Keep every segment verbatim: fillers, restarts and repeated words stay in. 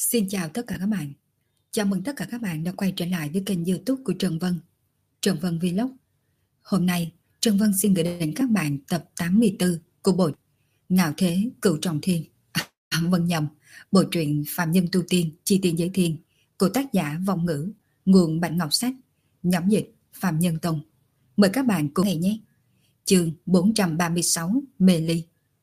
Xin chào tất cả các bạn. Chào mừng tất cả các bạn đã quay trở lại với kênh YouTube của Trần Vân, Trần Vân Vlog. Hôm nay, Trần Vân xin gửi đến các bạn tập tám mươi tư của bộ Ngạo Thế Cửu Trọng Thiên. À, Vân nhầm, bộ truyện Phạm Nhân Tu Tiên Chi Tiên Giới Thiên của tác giả Vong Ngữ, nguồn Bạch Ngọc Sách, nhóm dịch Phạm Nhân Tông. Mời các bạn cùng nghe nhé. Chương bốn trăm ba mươi sáu Mê Ly.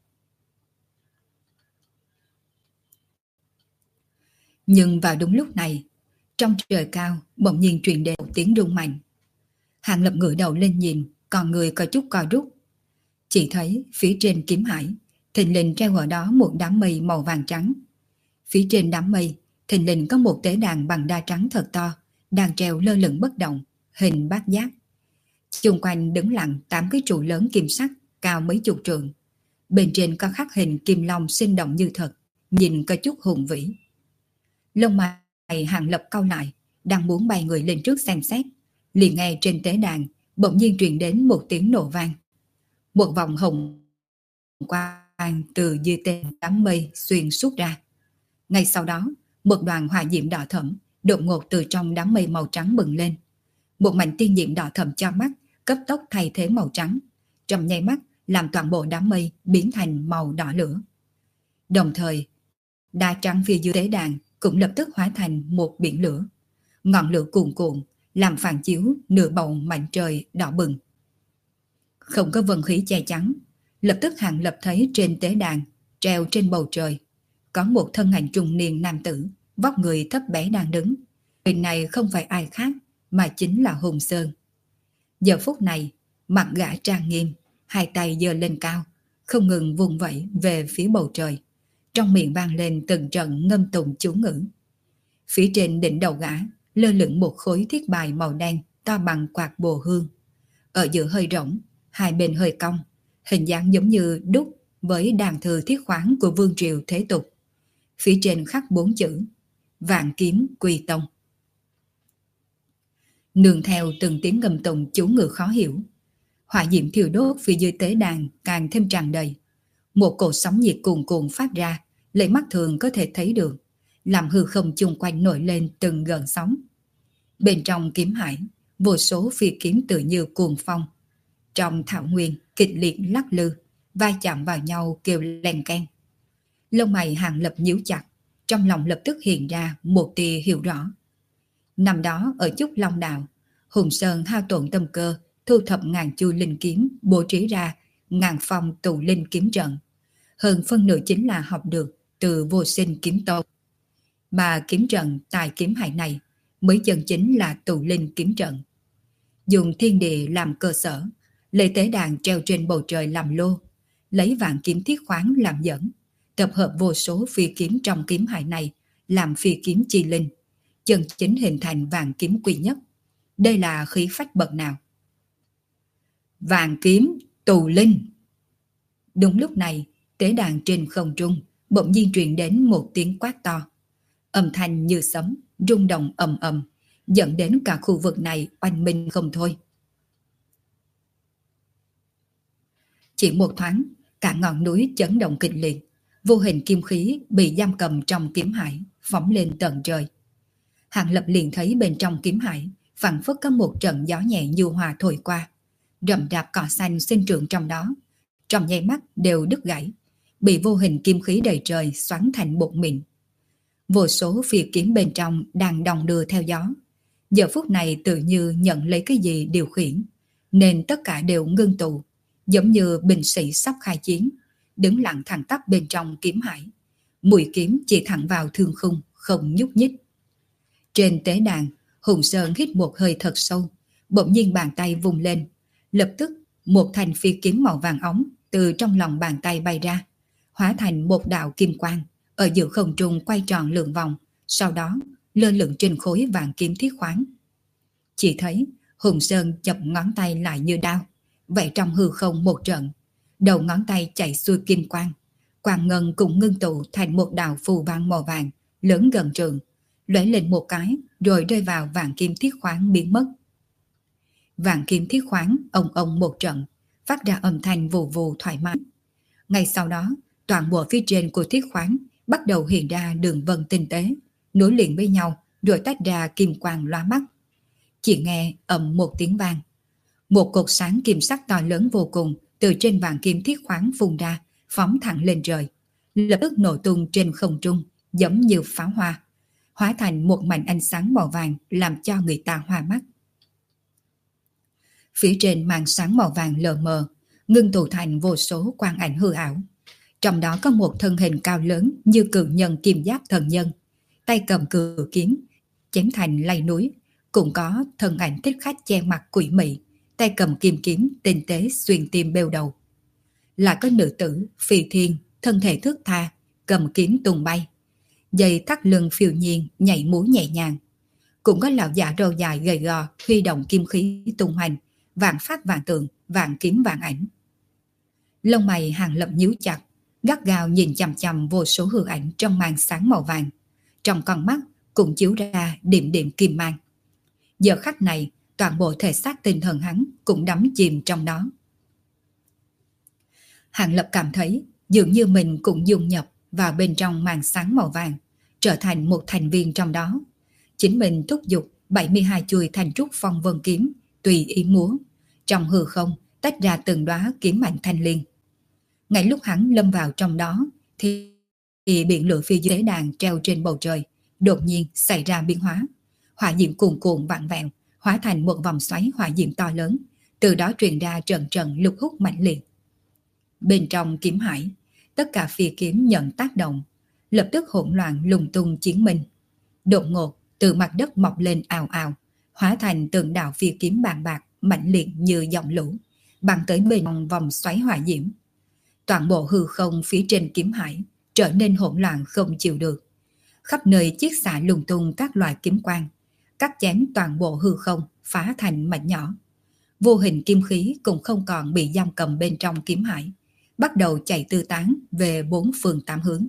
Nhưng vào đúng lúc này, trong trời cao bỗng nhiên truyền đến một tiếng rung mạnh. Hàng Lập ngửa đầu lên nhìn, còn người có chút co rút. Chỉ thấy phía trên kiếm hải, thình lình treo ở đó một đám mây màu vàng trắng. Phía trên đám mây, thình lình có một tế đàn bằng đá trắng thật to, đang treo lơ lửng bất động, hình bát giác. Xung quanh đứng lặng tám cái trụ lớn kim sắc, cao mấy chục trượng. Bên trên có khắc hình kim long sinh động như thật, nhìn có chút hùng vĩ. Lông mày Hàng Lập cau lại, đang muốn bay người lên trước xem xét, liền nghe trên tế đàn bỗng nhiên truyền đến một tiếng nổ vang. Một vòng hồng quang từ dưới tên đám mây xuyên suốt ra. Ngay sau đó, một đoàn hỏa diễm đỏ thẫm đột ngột từ trong đám mây màu trắng bừng lên. Một mảnh tiên diễm đỏ thẫm cho mắt cấp tốc thay thế màu trắng, trong nháy mắt làm toàn bộ đám mây biến thành màu đỏ lửa. Đồng thời, đá trắng phía dưới tế đàn cũng lập tức hóa thành một biển lửa. Ngọn lửa cuồn cuộn làm phản chiếu nửa bầu mảnh trời đỏ bừng. Không có vân khí che chắn, lập tức Hàng Lập thấy trên tế đàn treo trên bầu trời có một thân ảnh trung niên nam tử, vóc người thấp bé đang đứng. Người này không phải ai khác mà chính là Hùng Sơn. Giờ phút này, mặt gã trang nghiêm, hai tay giơ lên cao, không ngừng vùng vẫy về phía bầu trời. Trong miệng vang lên từng trận ngâm tụng chú ngữ. Phía trên đỉnh đầu gã lơ lửng một khối thiết bài màu đen to bằng quạt bồ hương. Ở giữa hơi rỗng, hai bên hơi cong, hình dáng giống như đúc với đàn thư thiết khoáng của vương triều thế tục. Phía trên khắc bốn chữ Vạn Kiếm Quy Tông. Nương theo từng tiếng ngâm tụng chú ngữ khó hiểu, hỏa diễm thiêu đốt phía dưới tế đàn càng thêm tràn đầy. Một cột sóng nhiệt cuồn cuộn phát ra, lấy mắt thường có thể thấy được, làm hư không chung quanh nổi lên từng gợn sóng. Bên trong kiếm hải, vô số phi kiếm tự như cuồng phong. Trong thảo nguyên kịch liệt lắc lư, va chạm vào nhau kêu len keng. Lông mày Hàng Lập nhíu chặt, trong lòng lập tức hiện ra một tia hiểu rõ. Năm đó ở Trúc Long Đạo, Hùng Sơn hao tổn tâm cơ, thu thập ngàn chu linh kiếm, bố trí ra ngàn phong tụ linh kiếm trận. Hơn phân nửa chính là học được từ Vô Sinh Kiếm Tông. Mà kiếm trận tại kiếm hải này mới chân chính là tụ linh kiếm trận. Dùng thiên địa làm cơ sở, lấy tế đàn treo trên bầu trời làm lô, lấy vạn kiếm thiết khoáng làm dẫn, tập hợp vô số phi kiếm trong kiếm hải này làm phi kiếm chi linh, chân chính hình thành vạn kiếm quy nhất. Đây là khí phách bậc nào? Vạn kiếm tụ linh. Đúng lúc này, tế đàn trên không trung bỗng nhiên truyền đến một tiếng quát to. Âm thanh như sấm, rung động ầm ầm, dẫn đến cả khu vực này oanh minh không thôi. Chỉ một thoáng, cả ngọn núi chấn động kịch liệt, vô hình kim khí bị giam cầm trong kiếm hải, phóng lên tận trời. Hàng Lập liền thấy bên trong kiếm hải phảng phất có một trận gió nhẹ nhu hòa thổi qua, rậm rạp cỏ xanh sinh trưởng trong đó, trong nháy mắt đều đứt gãy, bị vô hình kim khí đầy trời xoắn thành bột mịn. Vô số phi kiếm bên trong đang đong đưa theo gió, giờ phút này tự như nhận lấy cái gì điều khiển, nên tất cả đều ngưng tụ, giống như binh sĩ sắp khai chiến, đứng lặng thẳng tắp bên trong kiếm hải, mũi kiếm chỉ thẳng vào thương khung, không nhúc nhích. Trên tế đàn, Hùng Sơn hít một hơi thật sâu, bỗng nhiên bàn tay vùng lên, lập tức một thanh phi kiếm màu vàng óng từ trong lòng bàn tay bay ra, hóa thành một đạo kim quang, ở giữa không trung quay tròn lượn vòng, sau đó lơ lửng trên khối vàng kiếm thiết khoáng. Chỉ thấy Hùng Sơn chập ngón tay lại như đao, vậy trong hư không một trận, đầu ngón tay chạy xuôi kim quang, quang ngân cũng ngưng tụ thành một đạo phù văn màu vàng lớn gần trường, lóe lên một cái rồi rơi vào vàng kim thiết khoáng biến mất. Vàng kim thiết khoáng ông ông một trận, phát ra âm thanh vù vù thoải mái. Ngay sau đó, toàn bộ phía trên của thiết khoáng bắt đầu hiện ra đường vân tinh tế, nối liền với nhau rồi tách ra kim quang lóa mắt. Chỉ nghe ầm một tiếng vang, một cột sáng kim sắc to lớn vô cùng từ trên vàng kim thiết khoáng phun ra, phóng thẳng lên trời, lập tức nổ tung trên không trung, giống như pháo hoa, hóa thành một mảnh ánh sáng màu vàng làm cho người ta hoa mắt. Phía trên màn sáng màu vàng lờ mờ, ngưng tụ thành vô số quang ảnh hư ảo. Trong đó có một thân hình cao lớn như cự nhân kim giáp thần nhân, tay cầm cự kiếm, chém thành lay núi. Cũng có thân ảnh thích khách che mặt quỷ mị, tay cầm kim kiếm tinh tế xuyên tim bêu đầu. Lại có nữ tử phi thiên, thân thể thước tha, cầm kiếm tung bay, dây thắt lưng phiêu nhiên nhảy múa nhẹ nhàng. Cũng có lão giả râu dài gầy gò huy động kim khí tung hoành, vạn phát vạn tượng, vạn kiếm vạn ảnh. Lông mày Hàng Lập nhíu chặt, gắt gao nhìn chằm chằm vô số hư ảnh trong màn sáng màu vàng, trong con mắt cũng chiếu ra điểm điểm kim mang. Giờ khắc này, toàn bộ thể xác tinh thần hắn cũng đắm chìm trong đó. Hàng Lập cảm thấy dường như mình cũng dung nhập vào bên trong màn sáng màu vàng, trở thành một thành viên trong đó. Chính mình thúc giục bảy mươi hai chuôi thành trúc phong vân kiếm, tùy ý múa, trong hư không tách ra từng đóa kiếm mạnh thanh liên. Ngay lúc hắn lâm vào trong đó, thì, thì biển lửa phi dưới đàn treo trên bầu trời đột nhiên xảy ra biến hóa. Hỏa diễm cuồn cuộn vặn vẹo, hóa thành một vòng xoáy hỏa diễm to lớn, từ đó truyền ra trận trận lục hút mạnh liệt. Bên trong kiếm hải, tất cả phi kiếm nhận tác động, lập tức hỗn loạn lùng tung chiến minh. Đột ngột, từ mặt đất mọc lên ào ào, hóa thành từng đạo phi kiếm bàn bạc, mạnh liệt như dòng lũ, băng tới bên trong vòng xoáy hỏa diễm. Toàn bộ hư không phía trên kiếm hải trở nên hỗn loạn không chịu được. Khắp nơi chiết xạ lung tung các loại kiếm quang, cắt chém toàn bộ hư không, phá thành mảnh nhỏ. Vô hình kim khí cũng không còn bị giam cầm bên trong kiếm hải, bắt đầu chạy tư tán về bốn phương tám hướng.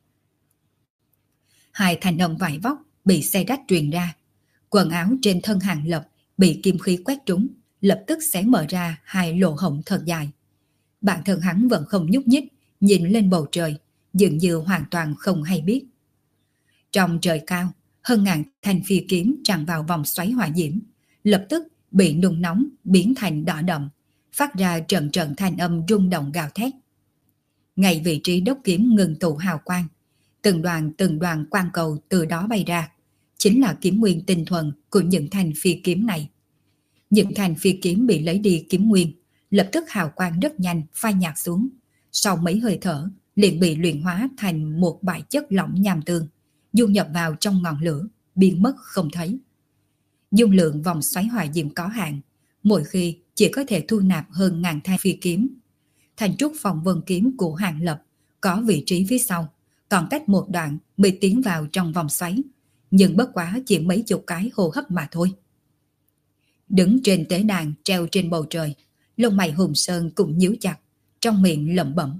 Hai thanh âm vải vóc bị xe rách truyền ra, quần áo trên thân Hàng Lập bị kim khí quét trúng, lập tức xé mở ra hai lỗ hổng thật dài. Bản thân hắn vẫn không nhúc nhích, nhìn lên bầu trời, dường như hoàn toàn không hay biết. Trong trời cao, hơn ngàn thanh phi kiếm tràn vào vòng xoáy hỏa diễm, lập tức bị nung nóng biến thành đỏ đậm, phát ra trận trận thanh âm rung động gào thét. Ngay vị trí đốc kiếm ngừng tụ hào quang, từng đoàn từng đoàn quang cầu từ đó bay ra, chính là kiếm nguyên tinh thuần của những thanh phi kiếm này. Những thanh phi kiếm bị lấy đi kiếm nguyên, lập tức hào quang rất nhanh phai nhạt xuống, sau mấy hơi thở liền bị luyện hóa thành một bãi chất lỏng nham tương, dung nhập vào trong ngọn lửa, biến mất không thấy. Dung lượng vòng xoáy hỏa diễm có hạn, mỗi khi chỉ có thể thu nạp hơn ngàn thanh phi kiếm. Thành trúc phong vân kiếm của Hàng Lập có vị trí phía sau, còn cách một đoạn mới tiến vào trong vòng xoáy, nhưng bất quá chỉ mấy chục cái hô hấp mà thôi. Đứng trên tế đàn treo trên bầu trời, lông mày Hùng Sơn cũng nhíu chặt, trong miệng lẩm bẩm.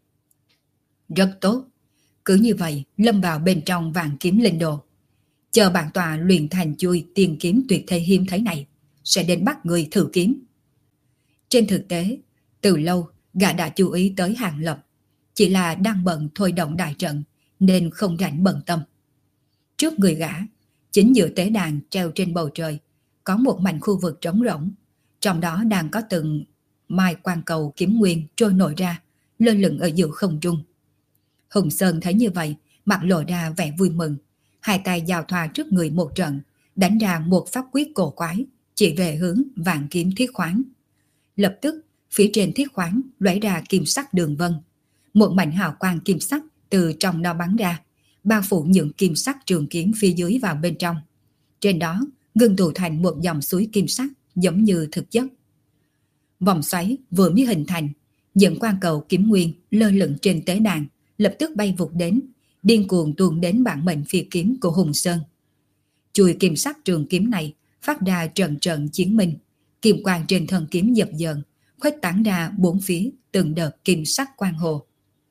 Rất tốt, cứ như vậy lâm vào bên trong vàng kiếm linh đồ. Chờ bản tòa luyện thành chui tiền kiếm tuyệt thế hiếm thấy này, sẽ đến bắt người thử kiếm. Trên thực tế, từ lâu gã đã chú ý tới Hàng Lập, chỉ là đang bận thôi động đại trận nên không rảnh bận tâm. Trước người gã, chính giữa tế đàn treo trên bầu trời, có một mảnh khu vực trống rỗng, trong đó đang có từng mai quang cầu kiếm nguyên trôi nổi ra, lơ lửng ở giữa không trung. Hùng Sơn thấy như vậy, mặt lộ ra vẻ vui mừng, hai tay giao thoa trước người một trận, đánh ra một pháp quyết cổ quái, chỉ về hướng vạn kiếm thiết khoáng. Lập tức, phía trên thiết khoáng lóe ra kim sắc đường vân, một mảnh hào quang kim sắc từ trong đó bắn ra, bao phủ những kim sắc trường kiếm phía dưới vào bên trong. Trên đó ngưng tụ thành một dòng suối kim sắc giống như thực chất. Vòng xoáy vừa mới hình thành, những quang cầu kiếm nguyên lơ lửng trên tế đàn lập tức bay vụt đến, điên cuồng tuôn đến bản mệnh phi kiếm của Hùng Sơn. Chùi kim sắc trường kiếm này phát ra trận trận chiến minh, kim quang trên thân kiếm dập dờn, khuếch tán ra bốn phía từng đợt kim sắc quang hồ.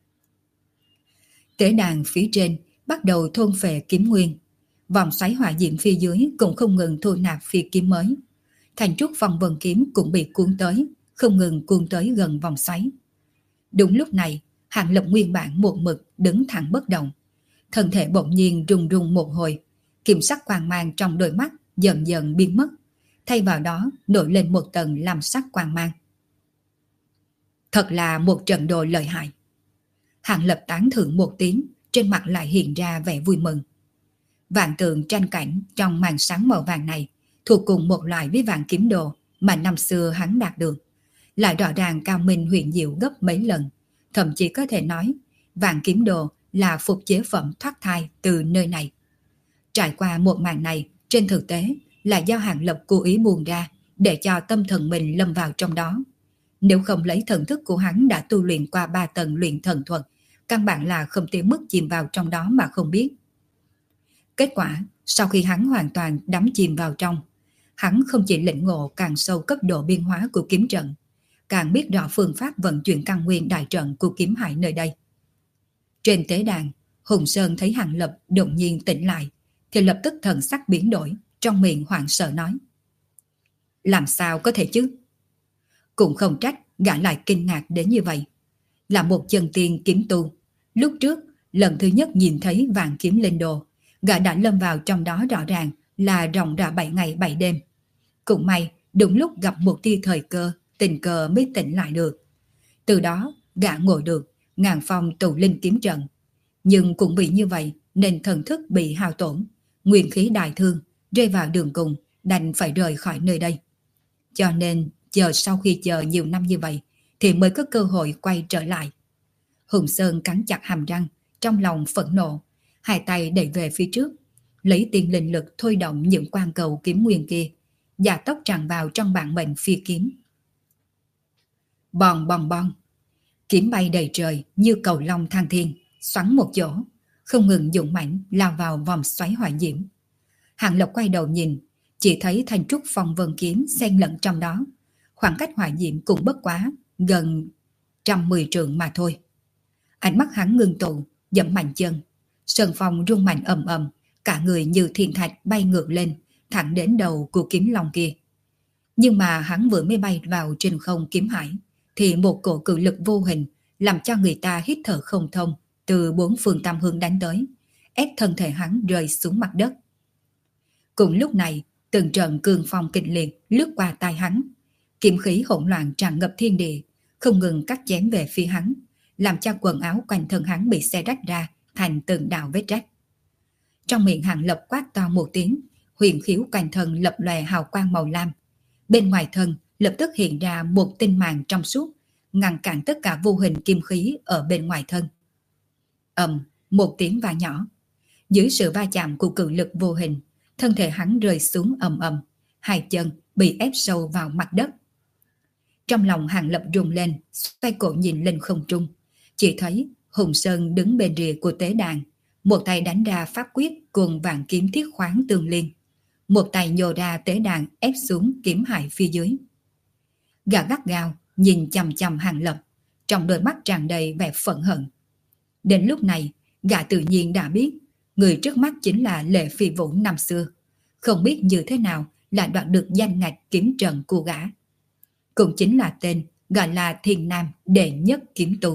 Tế đàn phía trên bắt đầu thôn phệ kiếm nguyên, vòng xoáy hỏa diễm phía dưới cũng không ngừng thu nạp phi kiếm mới. Thành trúc phong vân kiếm cũng bị cuốn tới, không ngừng cuốn tới gần vòng xoáy. Đúng lúc này, Hàng Lập nguyên bản một mực đứng thẳng bất động, Thân thể bỗng nhiên rung rung một hồi, kim sắc quang mang trong đôi mắt dần dần biến mất, thay vào đó nổi lên một tầng lam sắc quang mang. Thật là một trận đồ lợi hại. Hàng Lập tán thưởng một tiếng, trên mặt lại hiện ra vẻ vui mừng. Vạn tượng tranh cảnh trong màn sáng màu vàng này thuộc cùng một loại với vạn kiếm đồ mà năm xưa hắn đạt được, lại rõ ràng cao minh huyền diệu gấp mấy lần, thậm chí có thể nói vạn kiếm đồ là phục chế phẩm thoát thai từ nơi này. Trải qua một màn này, trên thực tế là do Hàng Lập cố ý buông ra để cho tâm thần mình lâm vào trong đó. Nếu không lấy thần thức của hắn đã tu luyện qua ba tầng luyện thần thuật, căn bản là không tới mức chìm vào trong đó mà không biết. Kết quả, sau khi hắn hoàn toàn đắm chìm vào trong, hắn không chỉ lĩnh ngộ càng sâu cấp độ biên hóa của kiếm trận, càng biết rõ phương pháp vận chuyển căn nguyên đại trận của kiếm hải nơi đây. Trên tế đàn, Hùng Sơn thấy Hàng Lập đột nhiên tỉnh lại, thì lập tức thần sắc biến đổi, trong miệng hoảng sợ nói: làm sao có thể chứ? Cũng không trách gã lại kinh ngạc đến như vậy. Là một chân tiên kiếm tu, lúc trước lần thứ nhất nhìn thấy vạn kiếm lên đồ, gã đã lâm vào trong đó rõ ràng là ròng rã bảy ngày bảy đêm. Cũng may đúng lúc gặp một tia thời cơ, tình cờ mới tỉnh lại được. Từ đó gã ngồi được ngàn phong tụ linh kiếm trận, nhưng cũng vì như vậy nên thần thức bị hao tổn, nguyên khí đại thương, rơi vào đường cùng, đành phải rời khỏi nơi đây. Cho nên chờ sau khi chờ nhiều năm như vậy thì mới có cơ hội quay trở lại. Hùng Sơn cắn chặt hàm răng, trong lòng phẫn nộ, hai tay đẩy về phía trước, lấy tiên linh lực thôi động những quan cầu kiếm nguyên kia, gia tốc tràn vào trong bản mệnh phi kiếm. Bòn bòn bòn, kiếm bay đầy trời như cầu long thăng thiên, xoắn một chỗ, không ngừng dũng mãnh lao vào vòng xoáy hỏa diễm. Hàng Lập quay đầu nhìn, chỉ thấy thanh trúc phong vân kiếm xen lẫn trong đó, khoảng cách hỏa diễm cũng bất quá gần trăm mười trượng mà thôi. Ánh mắt hắn ngưng tụ, dẫm mạnh chân, sơn phong rung mạnh ầm ầm, cả người như thiên thạch bay ngược lên, thẳng đến đầu của kiếm long kia. Nhưng mà hắn vừa mới bay vào trên không kiếm hải, thì một cổ cự lực vô hình làm cho người ta hít thở không thông, từ bốn phương tam hướng đánh tới, ép thân thể hắn rơi xuống mặt đất. Cùng lúc này, từng trận cường phong kịch liệt lướt qua tai hắn, kiếm khí hỗn loạn tràn ngập thiên địa, không ngừng cắt chém về phía hắn, làm cho quần áo quanh thân hắn bị xé rách ra thành từng đạo vết rách. Trong miệng Hàng Lập quát to một tiếng, huyền khiếu quanh thân lập lòe hào quang màu lam. Bên ngoài thân lập tức hiện ra một tinh màn trong suốt, ngăn cản tất cả vô hình kim khí ở bên ngoài thân. Ầm, một tiếng va nhỏ. Dưới sự va chạm của cự lực vô hình, thân thể hắn rơi xuống ầm ầm, hai chân bị ép sâu vào mặt đất. Trong lòng Hàng Lập rung lên, xoay cổ nhìn lên không trung, chỉ thấy Hùng Sơn đứng bên rìa của tế đàn, một tay đánh ra pháp quyết cùng vạn kiếm thiết khoáng tương liên, một tay nhô ra tế đàn ép xuống kiếm hải phía dưới. Gã gắt gao nhìn chằm chằm Hàng Lập, trong đôi mắt tràn đầy vẻ phẫn hận. Đến lúc này, gã tự nhiên đã biết người trước mắt chính là Lệ Phi Vũ năm xưa, không biết như thế nào lại đoạt được danh ngạch kiếm trận của gã. Cũng chính là tên gọi là Thiên Nam đệ nhất kiếm tu.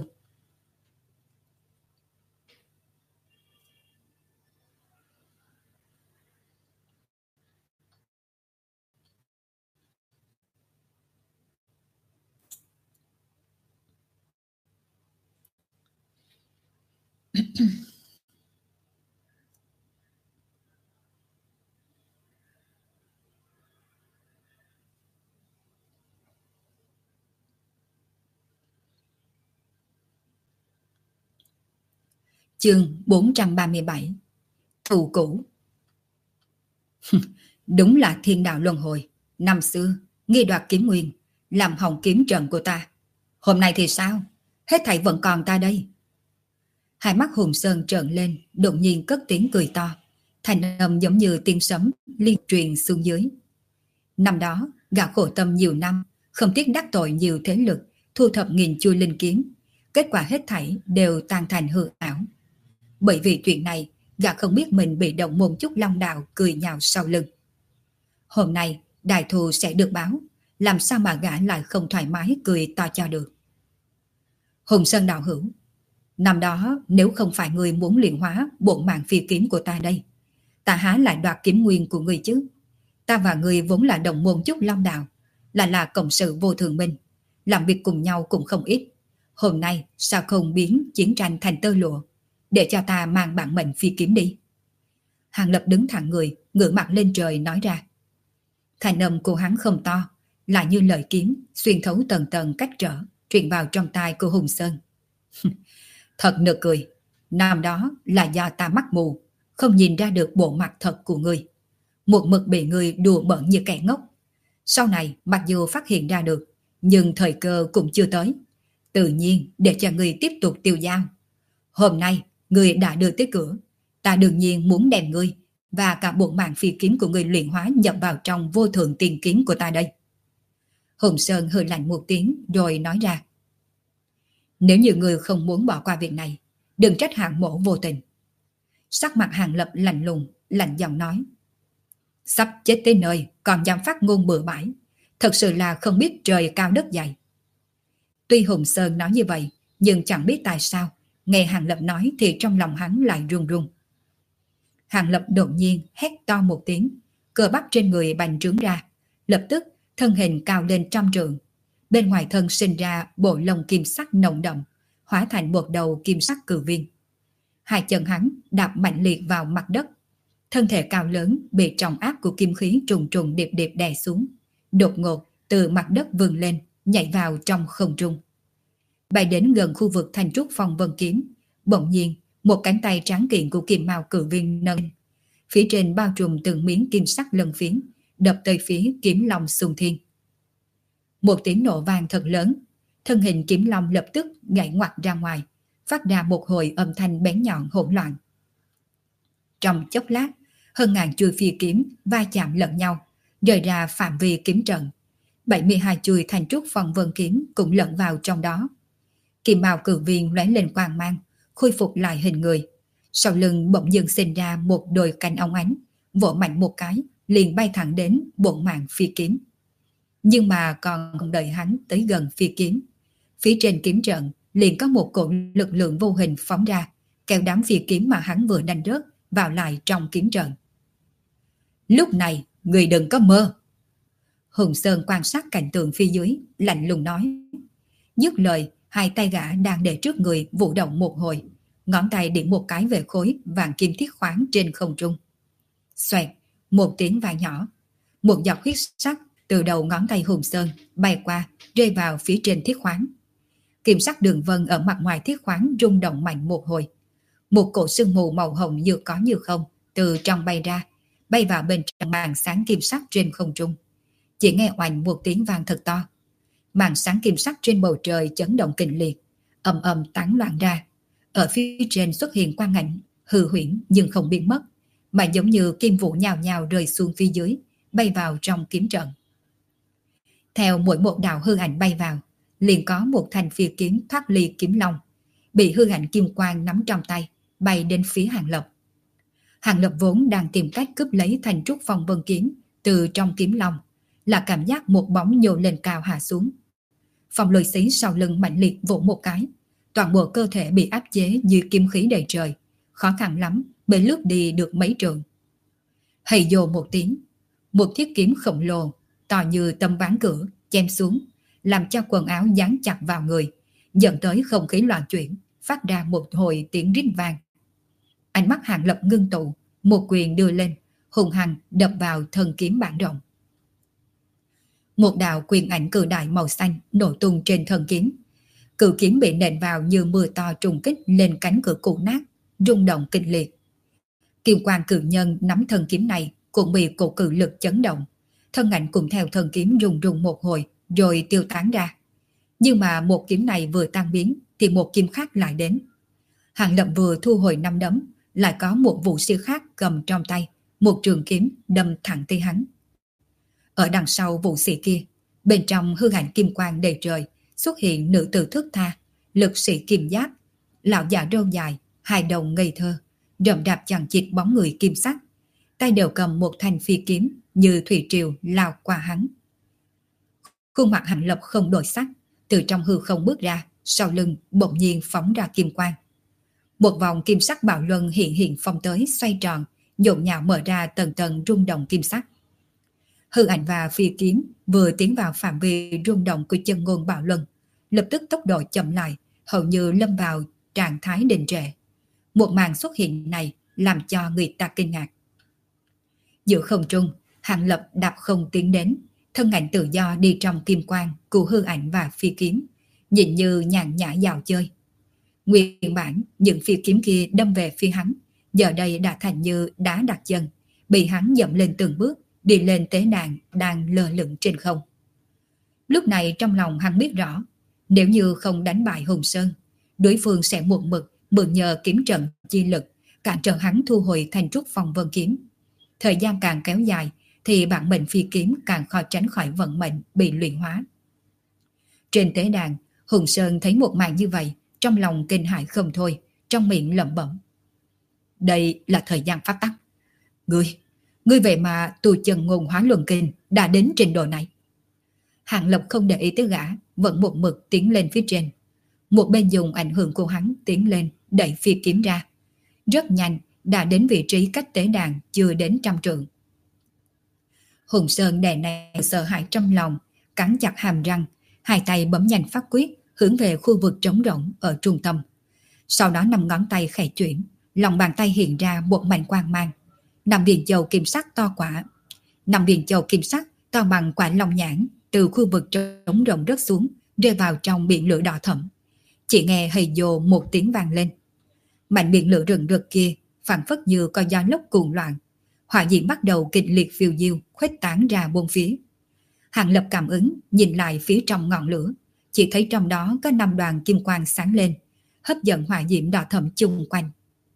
Chương bốn trăm ba mươi bảy. Thù cũ. Đúng là thiên đạo luân hồi. Năm xưa, nghi đoạt kiếm nguyên, làm hỏng kiếm trận của ta. Hôm nay thì sao? Hết thảy vẫn còn ta đây. Hai mắt Hùng Sơn trợn lên, đột nhiên cất tiếng cười to. Thành âm giống như tiếng sấm liên truyền xuống dưới. Năm đó, gã khổ tâm nhiều năm, không tiếc đắc tội nhiều thế lực, thu thập nghìn chuôi linh kiếm. Kết quả hết thảy đều tan thành hư ảo. Bởi vì chuyện này, gã không biết mình bị động môn chút long đạo cười nhạo sau lưng. Hôm nay, đại thù sẽ được báo, làm sao mà gã lại không thoải mái cười to cho được. Hùng Sơn đạo hữu, Năm đó nếu không phải người muốn luyện hóa bổn mạng phi kiếm của ta đây, ta há lại đoạt kiếm nguyên của người chứ? Ta và người vốn là đồng môn Trúc Long Đạo, là là cộng sự vô thường minh, làm việc cùng nhau cũng không ít. Hôm nay sao không biến chiến tranh thành tơ lụa, để cho ta mang bản mệnh phi kiếm đi? Hàng Lập đứng thẳng người, ngửa mặt lên trời nói ra. Thành âm của hắn không to, lại như lời kiếm xuyên thấu tầng tầng cách trở, truyền vào trong tai của Hùng Sơn. Thật nực cười, năm đó là do ta mắt mù, không nhìn ra được bộ mặt thật của ngươi, một mực bị ngươi đùa bỡn như kẻ ngốc. Sau này mặc dù phát hiện ra được, nhưng thời cơ cũng chưa tới, tự nhiên để cho ngươi tiếp tục tiêu dao. Hôm nay ngươi đã đưa tới cửa, ta đương nhiên muốn đem ngươi và cả bộ mạng phi kiếm của ngươi luyện hóa nhập vào trong vô thượng tiền kiếm của ta đây. Hùng Sơn hơi lạnh một tiếng rồi nói ra. Nếu như ngươi không muốn bỏ qua việc này, đừng trách hạng mổ vô tình. Sắc mặt Hàng Lập lạnh lùng, lạnh giọng nói. Sắp chết tới nơi còn dám phát ngôn bừa bãi, thật sự là không biết trời cao đất dày. Tuy Hùng Sơn nói như vậy, nhưng chẳng biết tại sao, nghe Hàng Lập nói thì trong lòng hắn lại run run. Hàng Lập đột nhiên hét to một tiếng, cơ bắp trên người bành trướng ra, lập tức thân hình cao lên trăm trượng. Bên ngoài thân sinh ra bộ lông kim sắc nồng đậm, hóa thành một đầu kim sắc cử viên. Hai chân hắn đạp mạnh liệt vào mặt đất, thân thể cao lớn bị trọng áp của kim khí trùng trùng điệp điệp đè xuống, đột ngột từ mặt đất vươn lên, nhảy vào trong không trung. Bay đến gần khu vực thành trúc phong vân kiếm, bỗng nhiên một cánh tay tráng kiện của kim mao cử viên nâng, phía trên bao trùm từng miếng kim sắc lân phiến, đập tới phía kiếm long xung thiên. Một tiếng nổ vang thật lớn, thân hình kiếm long lập tức nhảy ngoặt ra ngoài, phát ra một hồi âm thanh bén nhọn hỗn loạn. Trong chốc lát, hơn ngàn chuôi phi kiếm va chạm lẫn nhau, rời ra phạm vi kiếm trận. bảy mươi hai chuôi thành trúc phong vân kiếm cũng lẫn vào trong đó. Kim mao cử viên lóe lên quang mang, khôi phục lại hình người. Sau lưng bỗng dưng sinh ra một đôi cánh óng ánh, vỗ mạnh một cái, liền bay thẳng đến bổn mạng phi kiếm. Nhưng mà còn không đợi hắn tới gần phi kiếm, phía trên kiếm trận liền có một cỗ lực lượng vô hình phóng ra, kéo đám phi kiếm mà hắn vừa đánh rớt vào lại trong kiếm trận. Lúc này, người đừng có mơ. Hùng Sơn quan sát cảnh tượng phía dưới, lạnh lùng nói. Dứt lời, hai tay gã đang để trước người vũ động một hồi, ngón tay điểm một cái về khối vàng kim thiết khoáng trên không trung. Xoẹt, một tiếng vang nhỏ, một giọt huyết sắc từ đầu ngón tay Hùng Sơn bay qua, rơi vào phía trên thiết khoáng. Kim sắc đường vân ở mặt ngoài thiết khoáng rung động mạnh một hồi. Một cỗ sương mù màu hồng như có như không từ trong bay ra, bay vào bên trong màn sáng kim sắc trên không trung. Chỉ nghe oanh một tiếng vang thật to. Màn sáng kim sắc trên bầu trời chấn động kịch liệt, ầm ầm tán loạn ra. Ở phía trên xuất hiện quang ảnh, hư huyễn nhưng không biến mất, mà giống như kim vũ nhào nhào rơi xuống phía dưới, bay vào trong kiếm trận. Theo mỗi một đạo hư ảnh bay vào, liền có một thanh phi kiếm thoát ly kiếm long, bị hư ảnh kim quang nắm trong tay, bay đến phía Hàng Lập. Hàng Lập vốn đang tìm cách cướp lấy thành trúc phong vân kiếm từ trong kiếm long, là cảm giác một bóng nhô lên cao hạ xuống. Phong lôi xí sau lưng mạnh liệt vỗ một cái, toàn bộ cơ thể bị áp chế dưới kiếm khí đầy trời, khó khăn lắm mới lướt đi được mấy trượng. Hầy dồ một tiếng, một thiết kiếm khổng lồ to như tấm ván cửa chém xuống, làm cho quần áo dán chặt vào người, dẫn tới không khí loạn chuyển, phát ra một hồi tiếng rít vang. Ánh mắt Hàng Lập ngưng tụ, một quyền đưa lên, hùng hăng đập vào thân kiếm bản rộng. Một đạo quyền ảnh cự đại màu xanh nổ tung trên thân kiếm. Cự kiếm bị nện vào như mưa to trùng kích lên cánh cửa cụ nát, rung động kịch liệt. Kim quang cự nhân nắm thân kiếm này cũng bị cổ cự lực chấn động, thân ảnh cùng theo thân kiếm rung rung một hồi rồi tiêu tán ra. Nhưng mà một kiếm này vừa tan biến thì một kiếm khác lại đến. Hàng Lập vừa thu hồi năm đấm, lại có một vũ sĩ khác cầm trong tay một trường kiếm đâm thẳng tới hắn. Ở đằng sau vũ sĩ kia, bên trong hư ảnh kim quang đầy trời, xuất hiện nữ tử thước tha, lực sĩ kim giáp, lão già râu dài, hài đồng ngây thơ, rậm rạp chằng chịt bóng người kim sắc, tay đều cầm một thanh phi kiếm như thủy triều lao qua hắn. Khuôn mặt Hàng Lập không đổi sắc, từ trong hư không bước ra, sau lưng bỗng nhiên phóng ra kim quang, Một vòng kim sắc bạo luân hiện hiện phong tới xoay tròn, nhộn nhạo mở ra tầng tầng rung động kim sắc. Hư ảnh và phi kiếm vừa tiến vào phạm vi rung động của chân ngôn bạo luân, lập tức tốc độ chậm lại, hầu như lâm vào trạng thái đình trệ. Một màn xuất hiện này làm cho người ta kinh ngạc. Giữa không trung, Hàng Lập đạp không tiến đến, thân ảnh tự do đi trong kim quang của hư ảnh và phi kiếm, nhìn như nhàn nhã dạo chơi. Nguyên bản những phi kiếm kia đâm về phía hắn, giờ đây đã thành như đá đặt chân, bị hắn dậm lên từng bước, đi lên tế đàn đang lơ lửng trên không. Lúc này trong lòng hắn biết rõ, nếu như không đánh bại Hùng Sơn, đối phương sẽ muộn mực mượn nhờ kiếm trận chi lực cản trở hắn thu hồi thành trúc phong vân kiếm. Thời gian càng kéo dài thì bản mệnh phi kiếm càng khó tránh khỏi vận mệnh bị luyện hóa. Trên tế đàn, Hùng Sơn thấy một màn như vậy, trong lòng kinh hãi không thôi, trong miệng lẩm bẩm. Đây là thời gian phát tắc. Ngươi, ngươi vậy mà tu chân ngôn hóa luân kinh đã đến trình độ này. Hàng Lập không để ý tới gã, vẫn một mực tiến lên phía trên. Một bên dùng ảnh hưởng của hắn tiến lên, đẩy phi kiếm ra. Rất nhanh, đã đến vị trí cách tế đàn chưa đến trăm trượng. Hùng Sơn đè này sợ hãi trong lòng, cắn chặt hàm răng, hai tay bấm nhanh pháp quyết hướng về khu vực trống rỗng ở trung tâm. Sau đó năm ngón tay khẽ chuyển, lòng bàn tay hiện ra một mảnh quang mang. Năm viên châu kim sắc to quả, năm viên châu kim sắc to bằng quả long nhãn từ khu vực trống rỗng rớt xuống, rơi vào trong biển lửa đỏ thẫm. Chỉ nghe hầy dồ một tiếng vang lên. Mảnh biển lửa rừng rực kia phảng phất như có gió lốc cuồng loạn, hỏa diễm bắt đầu kịch liệt phiêu diêu, khuếch tán ra bốn phía. Hàng Lập cảm ứng, nhìn lại phía trong ngọn lửa, chỉ thấy trong đó có năm đoàn kim quang sáng lên, hấp dẫn hỏa diễm đỏ thẫm chung quanh.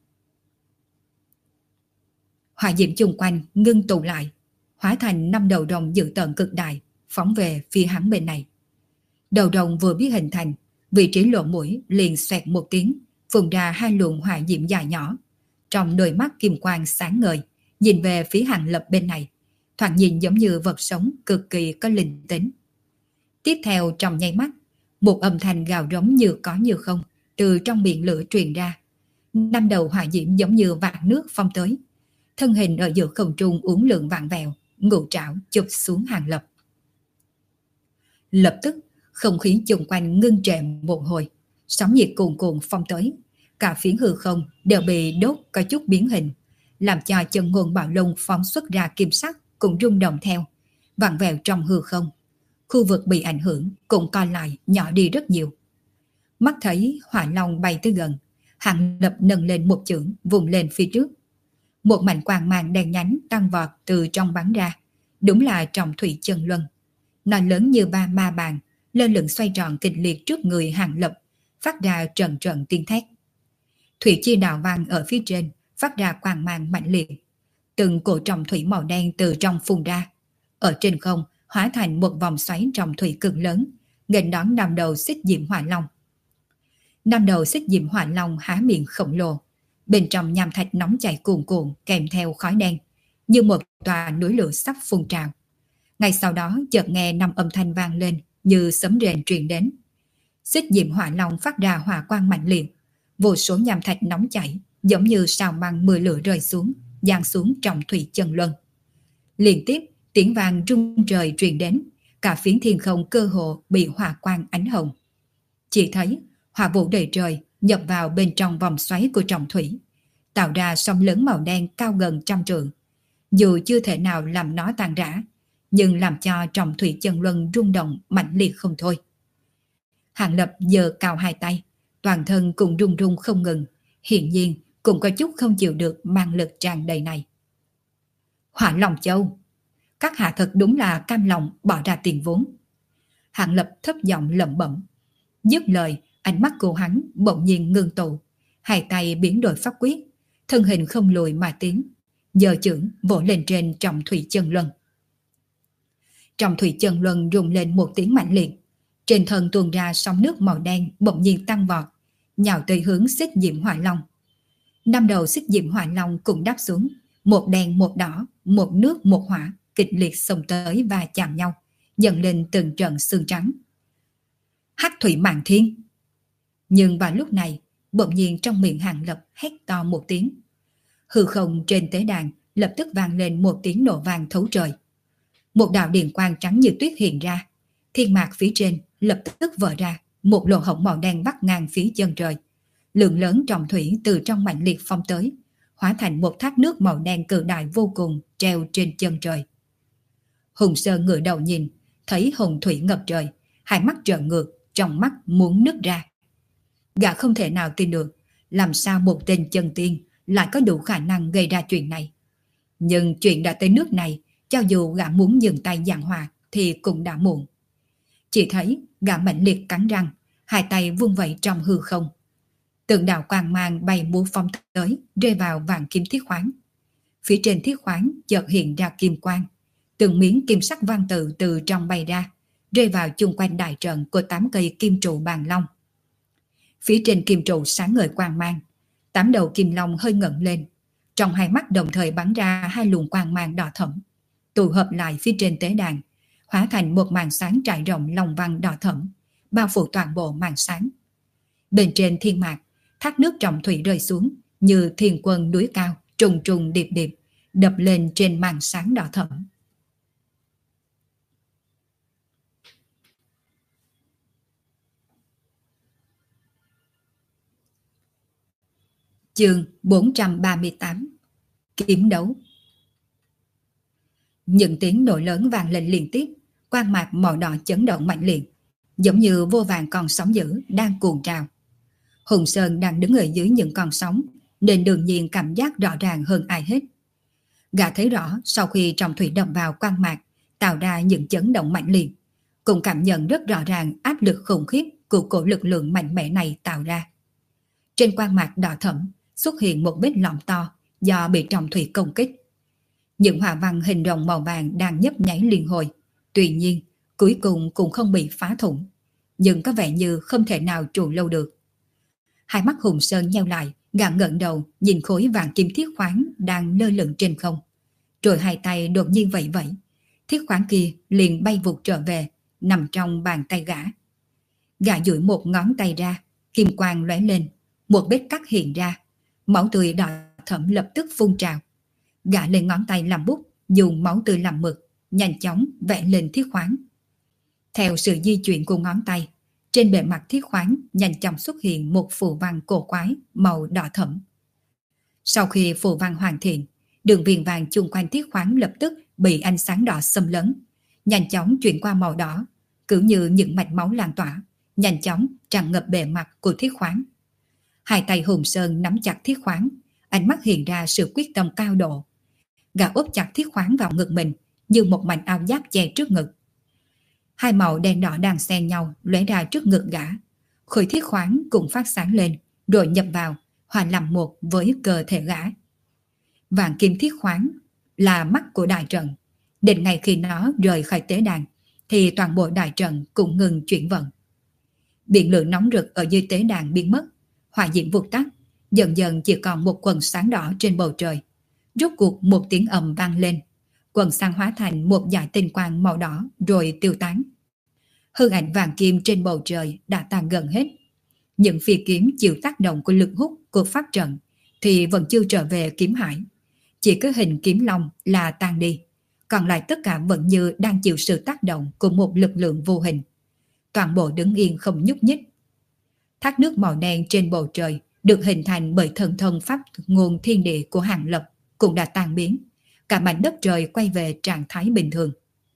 Hỏa diễm chung quanh ngưng tụ lại, hóa thành năm đầu rồng dữ tợn cực đại, phóng về phía hắn bên này. Đầu rồng vừa biết hình thành, vị trí lỗ mũi liền xoẹt một tiếng, phun ra hai luồng hỏa diễm dài nhỏ. Trong đôi mắt kim quang sáng ngời, nhìn về phía Hàng Lập bên này, thoạt nhìn giống như vật sống cực kỳ có linh tính. Tiếp theo trong nháy mắt, một âm thanh gào rống như có như không từ trong biển lửa truyền ra. Năm đầu hỏa diễm giống như vạt nước phong tới, thân hình ở giữa không trung uốn lượn vạn vẹo, ngũ trảo chụp xuống Hàng Lập. Lập tức, không khí xung quanh ngưng trệ một hồi, sóng nhiệt cuồn cuộn phong tới, cả phiến hư không đều bị đốt có chút biến hình, làm cho chân ngôn bạo lung phóng xuất ra kim sắc cũng rung động theo, vặn vẹo trong hư không. Khu vực bị ảnh hưởng cũng co lại nhỏ đi rất nhiều. Mắt thấy hỏa long bay tới gần, Hàng Lập nâng lên một chưởng vùng lên phía trước. Một mảnh quang mang đen nhánh tăng vọt từ trong bắn ra, đúng là trọng thủy chân luân. Nó lớn như ba ma bàn, lơ lửng xoay tròn kịch liệt trước người Hàng Lập, phát ra trận trận tiếng thét. Thủy chi đào vang ở phía trên, phát ra quang mang mạnh liệt. Từng cổ trọng thủy màu đen từ trong phun ra, ở trên không hóa thành một vòng xoáy trọng thủy cực lớn, nghênh đón năm đầu xích diễm hỏa long. Năm đầu xích diễm hỏa long há miệng khổng lồ, bên trong nham thạch nóng chảy cuồn cuộn kèm theo khói đen, như một tòa núi lửa sắp phun trào. Ngay sau đó chợt nghe năm âm thanh vang lên như sấm rền truyền đến. Xích diễm hỏa long phát ra hỏa quang mạnh liệt, vô số nham thạch nóng chảy giống như sao băng mưa lửa rơi xuống, giáng xuống trong thủy chân luân. Liên tiếp tiếng vang rung trời truyền đến, cả phiến thiên không cơ hồ bị hỏa quang ánh hồng. Chỉ thấy hỏa vũ đầy trời nhập vào bên trong vòng xoáy của trọng thủy, tạo ra sóng lớn màu đen cao gần trăm trượng. Dù chưa thể nào làm nó tan rã, nhưng làm cho trọng thủy chân luân rung động mạnh liệt không thôi. Hàng Lập giơ cao hai tay, toàn thân cũng rung rung không ngừng, hiển nhiên cũng có chút không chịu được mang lực tràn đầy này. Hỏa Long Châu, các hạ thật đúng là cam lòng bỏ ra tiền vốn. Hàng Lập thấp giọng lẩm bẩm. Dứt lời, ánh mắt của hắn bỗng nhiên ngưng tụ, hai tay biến đổi pháp quyết, thân hình không lùi mà tiến, giơ chưởng vỗ lên trên trọng thủy chân luân. Trọng thủy chân luân rung lên một tiếng mạnh liệt, trên thân tuôn ra sóng nước màu đen bỗng nhiên tăng vọt, nhào tới hướng xích diễm hỏa long. Năm đầu xích diễm hỏa long cũng đáp xuống, một đen một đỏ, một nước một hỏa, kịch liệt xông tới và chạm nhau, dần lên từng trận sương trắng. Hắc thủy mạn thiên. Nhưng vào lúc này, bỗng nhiên trong miệng Hàng Lập hét to một tiếng. Hư không trên tế đàn lập tức vang lên một tiếng nổ vang thấu trời. Một đạo điện quang trắng như tuyết hiện ra, thiên mạc phía trên lập tức vỡ ra, một lỗ hổng màu đen vắt ngang phía chân trời. Lượng lớn trọng thủy từ trong mạnh liệt phong tới, hóa thành một thác nước màu đen cự đại vô cùng treo trên chân trời. Hùng Sơn ngửa đầu nhìn, thấy hồng thủy ngập trời, hai mắt trợn ngược, trong mắt muốn nứt ra. Gã không thể nào tin được, làm sao một tên chân tiên lại có đủ khả năng gây ra chuyện này. Nhưng chuyện đã tới nước này, cho dù gã muốn dừng tay giảng hòa thì cũng đã muộn. Chỉ thấy gã mạnh liệt cắn răng, hai tay vung vẩy trong hư không. Từng đạo quang mang bay múa phong tới, rơi vào vàng kim thiết khoáng. Phía trên thiết khoáng chợt hiện ra kim quang, từng miếng kim sắc văn tự từ trong bay ra, rơi vào chung quanh đại trận của tám cây kim trụ bàn long. Phía trên kim trụ sáng ngời quang mang, tám đầu kim long hơi ngẩng lên, trong hai mắt đồng thời bắn ra hai luồng quang mang đỏ thẫm, tụ hợp lại phía trên tế đàn, hóa thành một màn sáng trải rộng long văn đỏ thẫm, bao phủ toàn bộ màn sáng. Bên trên thiên mạc, thác nước trọng thủy rơi xuống như thiên quân núi cao, trùng trùng điệp điệp, đập lên trên màn sáng đỏ thẫm. Chương bốn trăm ba mươi tám. Kiếm đấu. Những tiếng nổ lớn vang lên liên tiếp, quang mạc màu đỏ chấn động mạnh liệt, giống như vô vàn con sóng dữ đang cuồn trào. Hùng Sơn đang đứng ở dưới những con sóng, nên đương nhiên cảm giác rõ ràng hơn ai hết. Gã thấy rõ sau khi trọng thủy đâm vào quang mạc, tạo ra những chấn động mạnh liệt, cũng cảm nhận rất rõ ràng áp lực khủng khiếp của cổ lực lượng mạnh mẽ này tạo ra. Trên quang mạc đỏ thẫm xuất hiện một vết lõm to do bị trọng thủy công kích. Những hỏa văn hình rồng màu vàng đang nhấp nháy liên hồi, tuy nhiên cuối cùng cũng không bị phá thủng, nhưng có vẻ như không thể nào trụ lâu được. Hai mắt Hùng Sơn nheo lại, gã ngẩng đầu nhìn khối vàng kim thiết khoáng đang lơ lửng trên không, rồi hai tay đột nhiên vẫy vẫy, thiết khoáng kia liền bay vụt trở về, nằm trong bàn tay gã. Gã duỗi một ngón tay ra, kim quang lóe lên, một vết cắt hiện ra, máu tươi đỏ thẫm lập tức phun trào. Gã lên ngón tay làm bút, dùng máu tươi làm mực, nhanh chóng vẽ lên thiết khoáng. Theo sự di chuyển của ngón tay, trên bề mặt thiết khoáng nhanh chóng xuất hiện một phù văn cổ quái màu đỏ thẫm. Sau khi phù văn hoàn thiện, đường viền vàng chung quanh thiết khoáng lập tức bị ánh sáng đỏ xâm lấn, nhanh chóng chuyển qua màu đỏ, cứ như những mạch máu lan tỏa, nhanh chóng tràn ngập bề mặt của thiết khoáng. Hai tay Hùng Sơn nắm chặt thiết khoáng, ánh mắt hiện ra sự quyết tâm cao độ. Gã úp chặt thiết khoáng vào ngực mình như một mảnh áo giáp che trước ngực. Hai màu đen đỏ đang xen nhau lóe ra trước ngực gã. Khối thiết khoáng cũng phát sáng lên, rồi nhập vào, hòa làm một với cơ thể gã. Vàng kim thiết khoáng là mắt của đại trận. Đến ngày khi nó rời khỏi tế đàn, thì toàn bộ đại trận cũng ngừng chuyển vận. Biển lửa nóng rực ở dưới tế đàn biến mất, hỏa diễm vụt tắt, dần dần chỉ còn một quần sáng đỏ trên bầu trời. Rốt cuộc một tiếng ầm vang lên, quần sáng hóa thành một dải tinh quang màu đỏ rồi tiêu tán. Hư ảnh vàng kim trên bầu trời đã tan gần hết. Những phi kiếm chịu tác động của lực hút của pháp trận thì vẫn chưa trở về kiếm hải. Chỉ có hình kiếm long là tan đi, còn lại tất cả vẫn như đang chịu sự tác động của một lực lượng vô hình. Toàn bộ đứng yên không nhúc nhích. Thác nước màu đen trên bầu trời được hình thành bởi thần thông pháp nguồn thiên địa của Hàng Lập cũng đã tan biến. Cả mảnh đất trời quay về trạng thái bình thường,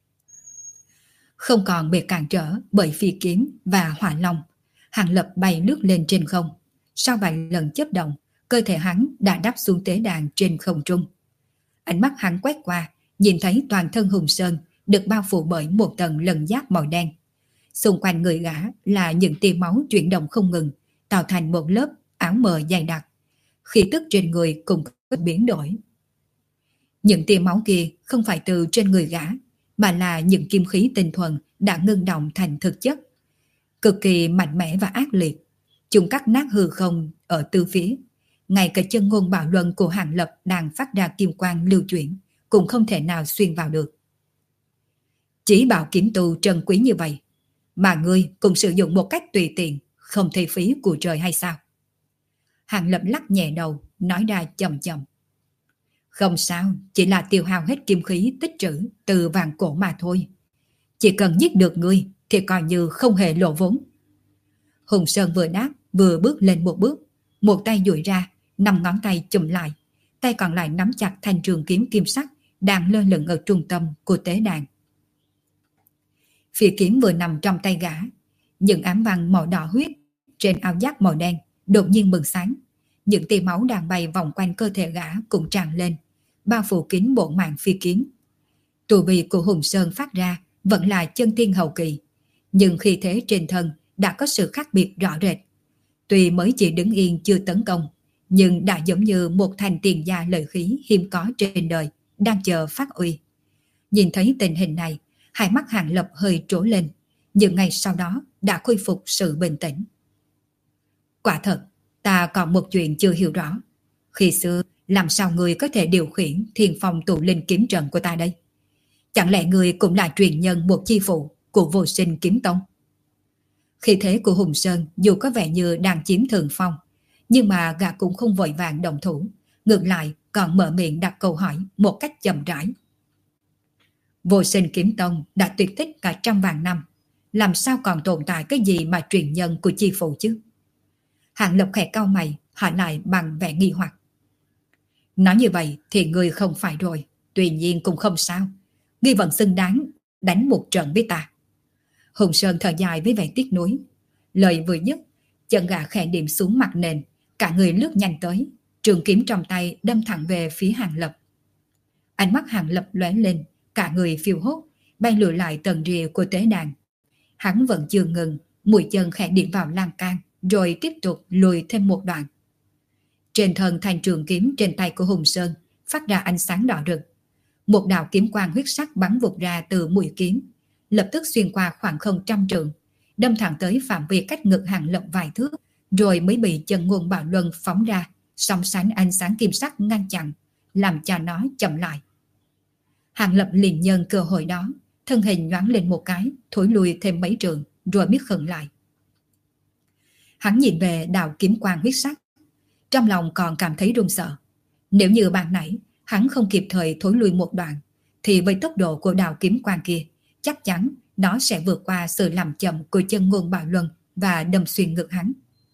không còn bị cản trở bởi phi kiếm và hỏa long. Hàng Lập bay lướt lên trên không. Sau vài lần chớp động, cơ thể hắn đã đáp xuống tế đàn trên không trung. Ánh mắt hắn quét qua, nhìn thấy toàn thân Hùng Sơn được bao phủ bởi một tầng lân giáp màu đen. Xung quanh người gã là những tia máu chuyển động không ngừng, tạo thành một lớp áo mờ dày đặc. Khí tức trên người cũng có biến đổi. Những tia máu kia không phải từ trên người gã, mà là những kim khí tinh thuần đã ngưng động thành thực chất, cực kỳ mạnh mẽ và ác liệt. Chúng cắt nát hư không ở tư phía. Ngay cả chân ngôn bạo luân của Hàng Lập đang phát ra kim quang lưu chuyển cũng không thể nào xuyên vào được. Chỉ bảo kiếm tu trân quý như vậy, mà ngươi cũng sử dụng một cách tùy tiện, không thay phí của trời hay sao? Hàng Lập lắc nhẹ đầu, nói ra chậm chậm. Không sao, chỉ là tiêu hao hết kim khí tích trữ từ vàng cổ mà thôi. Chỉ cần giết được ngươi thì coi như không hề lộ vốn. Hùng Sơn vừa đáp, vừa bước lên một bước, một tay duỗi ra, năm ngón tay chùm lại, tay còn lại nắm chặt thanh trường kiếm kim sắc đang lơ lửng ở trung tâm của tế đàn. Phi kiếm vừa nằm trong tay gã, những ám văn màu đỏ huyết trên áo giáp màu đen đột nhiên bừng sáng, những tia máu đang bay vòng quanh cơ thể gã cũng tràn lên, bao phủ kín bộ mạng phi kiếm. Tu vi của Hùng Sơn phát ra vẫn là chân tiên hậu kỳ, nhưng khi thế trên thân đã có sự khác biệt rõ rệt. Tuy mới chỉ đứng yên chưa tấn công, nhưng đã giống như một thành tiền gia lợi khí hiếm có trên đời, đang chờ phát uy. Nhìn thấy tình hình này, hai mắt Hàng Lập hơi trố lên, nhưng ngay sau đó đã khôi phục sự bình tĩnh. Quả thật, ta còn một chuyện chưa hiểu rõ. Khi xưa, làm sao người có thể điều khiển thiên phong tụ linh kiếm trận của ta đây? Chẳng lẽ người cũng là truyền nhân một chi phụ của Vô Sinh Kiếm Tông? Khi thế của Hùng Sơn dù có vẻ như đang chiếm thượng phong, nhưng mà gã cũng không vội vàng động thủ, ngược lại còn mở miệng đặt câu hỏi một cách chậm rãi. Vô Sinh Kiếm Tông đã tuyệt tích cả trăm vạn năm, làm sao còn tồn tại cái gì mà truyền nhân của chi phụ chứ? Hàng Lập khẽ cau mày, hỏi lại bằng vẻ nghi hoặc. Nói như vậy thì ngươi không phải rồi, tuy nhiên cũng không sao, ngươi vẫn xứng đáng đánh một trận với ta. Hùng Sơn thở dài với vẻ tiếc nuối. Lời vừa dứt, chân gã khẽ điểm xuống mặt nền, cả người lướt nhanh tới, trường kiếm trong tay đâm thẳng về phía Hàng Lập. Ánh mắt Hàng Lập lóe lên, cả người phiêu hốt, bay lùi lại tầng rìa của tế đàn. Hắn vẫn chưa ngừng, mũi chân khẽ điểm vào lan can, rồi tiếp tục lùi thêm một đoạn. Trên thân thanh trường kiếm trên tay của Hùng Sơn phát ra ánh sáng đỏ rực. Một đạo kiếm quang huyết sắc bắn vụt ra từ mũi kiếm, lập tức xuyên qua khoảng không trăm trượng, đâm thẳng tới phạm vi cách ngực Hàng Lập vài thước, rồi mới bị chân ngôn bạo luân phóng ra, song sánh ánh sáng kim sắc ngăn chặn, làm cho nó chậm lại. Hàng Lập liền nhân cơ hội đó, thân hình nhoáng lên một cái, thối lùi thêm mấy trượng, rồi biết khựng lại. Hắn nhìn về đạo kiếm quang huyết sắc, trong lòng còn cảm thấy run sợ. Nếu như ban nãy hắn không kịp thời thối lùi một đoạn, thì với tốc độ của đạo kiếm quang kia, chắc chắn nó sẽ vượt qua sự làm chậm của chân ngôn bạo luân và đâm xuyên ngực hắn.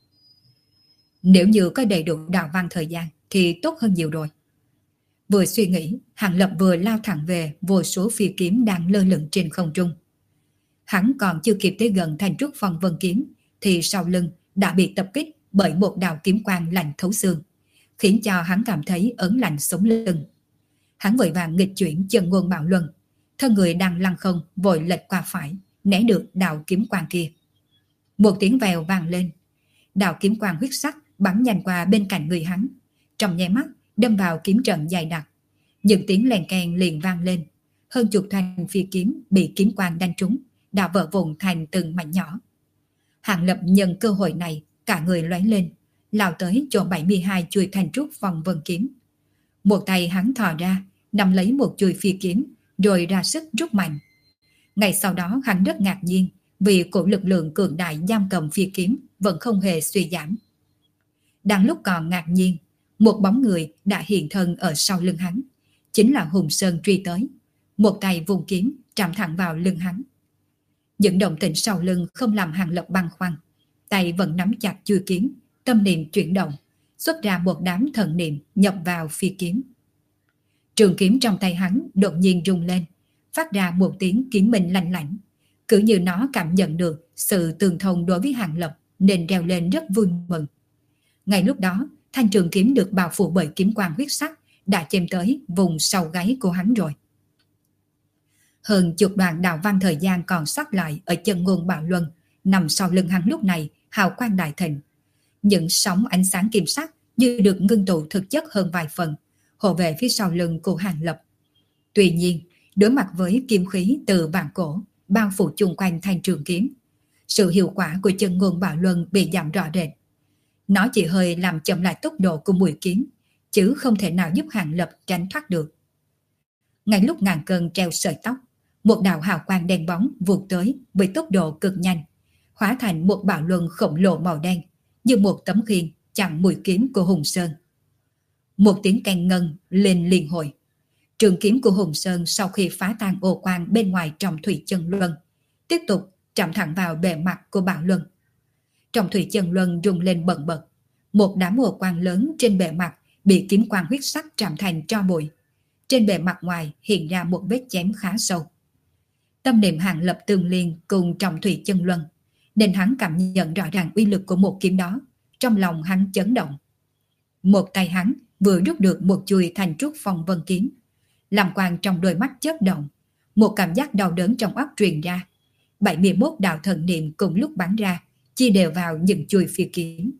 Nếu như có đầy đủ đạo văn thời gian thì tốt hơn nhiều rồi. Vừa suy nghĩ, Hàng Lập vừa lao thẳng về vô số phi kiếm đang lơ lửng trên không trung. Hắn còn chưa kịp tới gần thanh trúc phong vân kiếm, thì sau lưng đã bị tập kích bởi một đạo kiếm quang lạnh thấu xương, khiến cho hắn cảm thấy ớn lạnh sống lưng. Hắn vội vàng nghịch chuyển chân ngôn bạo luân, thân người đang lăn không vội lệch qua phải, né được đạo kiếm quang kia. Một tiếng vèo vang lên, đạo kiếm quang huyết sắc bắn nhanh qua bên cạnh người hắn, trong nháy mắt đâm vào kiếm trận dày đặc. Những tiếng lèn keng liền vang lên, hơn chục thanh phi kiếm bị kiếm quang đánh trúng, đã vỡ vụn thành từng mảnh nhỏ. Hàng Lập nhân cơ hội này, cả người lóe lên, lao tới chỗ bảy mươi hai chuôi thanh trúc phong vân kiếm. Một tay hắn thò ra, nắm lấy một chuôi phi kiếm, rồi ra sức rút mạnh. Ngay sau đó hắn rất ngạc nhiên, vì cổ lực lượng cường đại giam cầm phi kiếm vẫn không hề suy giảm. Đang lúc còn ngạc nhiên, một bóng người đã hiện thân ở sau lưng hắn, chính là Hùng Sơn truy tới. Một tay vùng kiếm chạm thẳng vào lưng hắn. Những động tĩnh sau lưng không làm Hàng Lập băn khoăn, tay vẫn nắm chặt chuôi kiếm, tâm niệm chuyển động, xuất ra một đám thần niệm nhập vào phi kiếm. Trường kiếm trong tay hắn đột nhiên rung lên, phát ra một tiếng kiếm minh lanh lảnh, cứ như nó cảm nhận được sự tương thông đối với Hàng Lập nên reo lên rất vui mừng. Ngay lúc đó, thanh trường kiếm được bao phủ bởi kiếm quang huyết sắc đã chém tới vùng sau gáy của hắn rồi. Hơn chục đoạn đạo văn thời gian còn sót lại ở chân ngôn bạo luân nằm sau lưng hắn lúc này hào quang đại thịnh. Những sóng ánh sáng kim sắc như được ngưng tụ thực chất hơn vài phần, hộ về phía sau lưng của Hàng Lập. Tuy nhiên, đối mặt với kim khí từ vạn cổ bao phủ chung quanh thanh trường kiếm, sự hiệu quả của chân ngôn bạo luân bị giảm rõ rệt. Nó chỉ hơi làm chậm lại tốc độ của mũi kiếm, chứ không thể nào giúp Hàng Lập tránh thoát được. Ngay lúc ngàn cân treo sợi tóc, một đạo hào quang đen bóng vụt tới với tốc độ cực nhanh, hóa thành một bạo luân khổng lồ màu đen, như một tấm khiên chặn mũi kiếm của Hùng Sơn. Một tiếng keng ngân lên liên hồi. Trường kiếm của Hùng Sơn sau khi phá tan ô quang bên ngoài Trọng Thủy Chân Luân, tiếp tục chạm thẳng vào bề mặt của Bảo Luân. Trọng Thủy Chân Luân rung lên bần bật, một đám ô quang lớn trên bề mặt bị kiếm quang huyết sắc chạm thành tro bụi. Trên bề mặt ngoài hiện ra một vết chém khá sâu. Tâm niệm Hàng Lập tương liên cùng Trọng Thủy Chân Luân, nên hắn cảm nhận rõ ràng uy lực của một kiếm đó. Trong lòng hắn chấn động. Một tay hắn vừa rút được một chuôi Thanh Trúc Phong Vân kiếm, làm quang trong đôi mắt chớp động, một cảm giác đau đớn trong óc truyền ra. bảy mươi mốt đạo thần niệm cùng lúc bắn ra, chia đều vào những chuôi phi kiếm.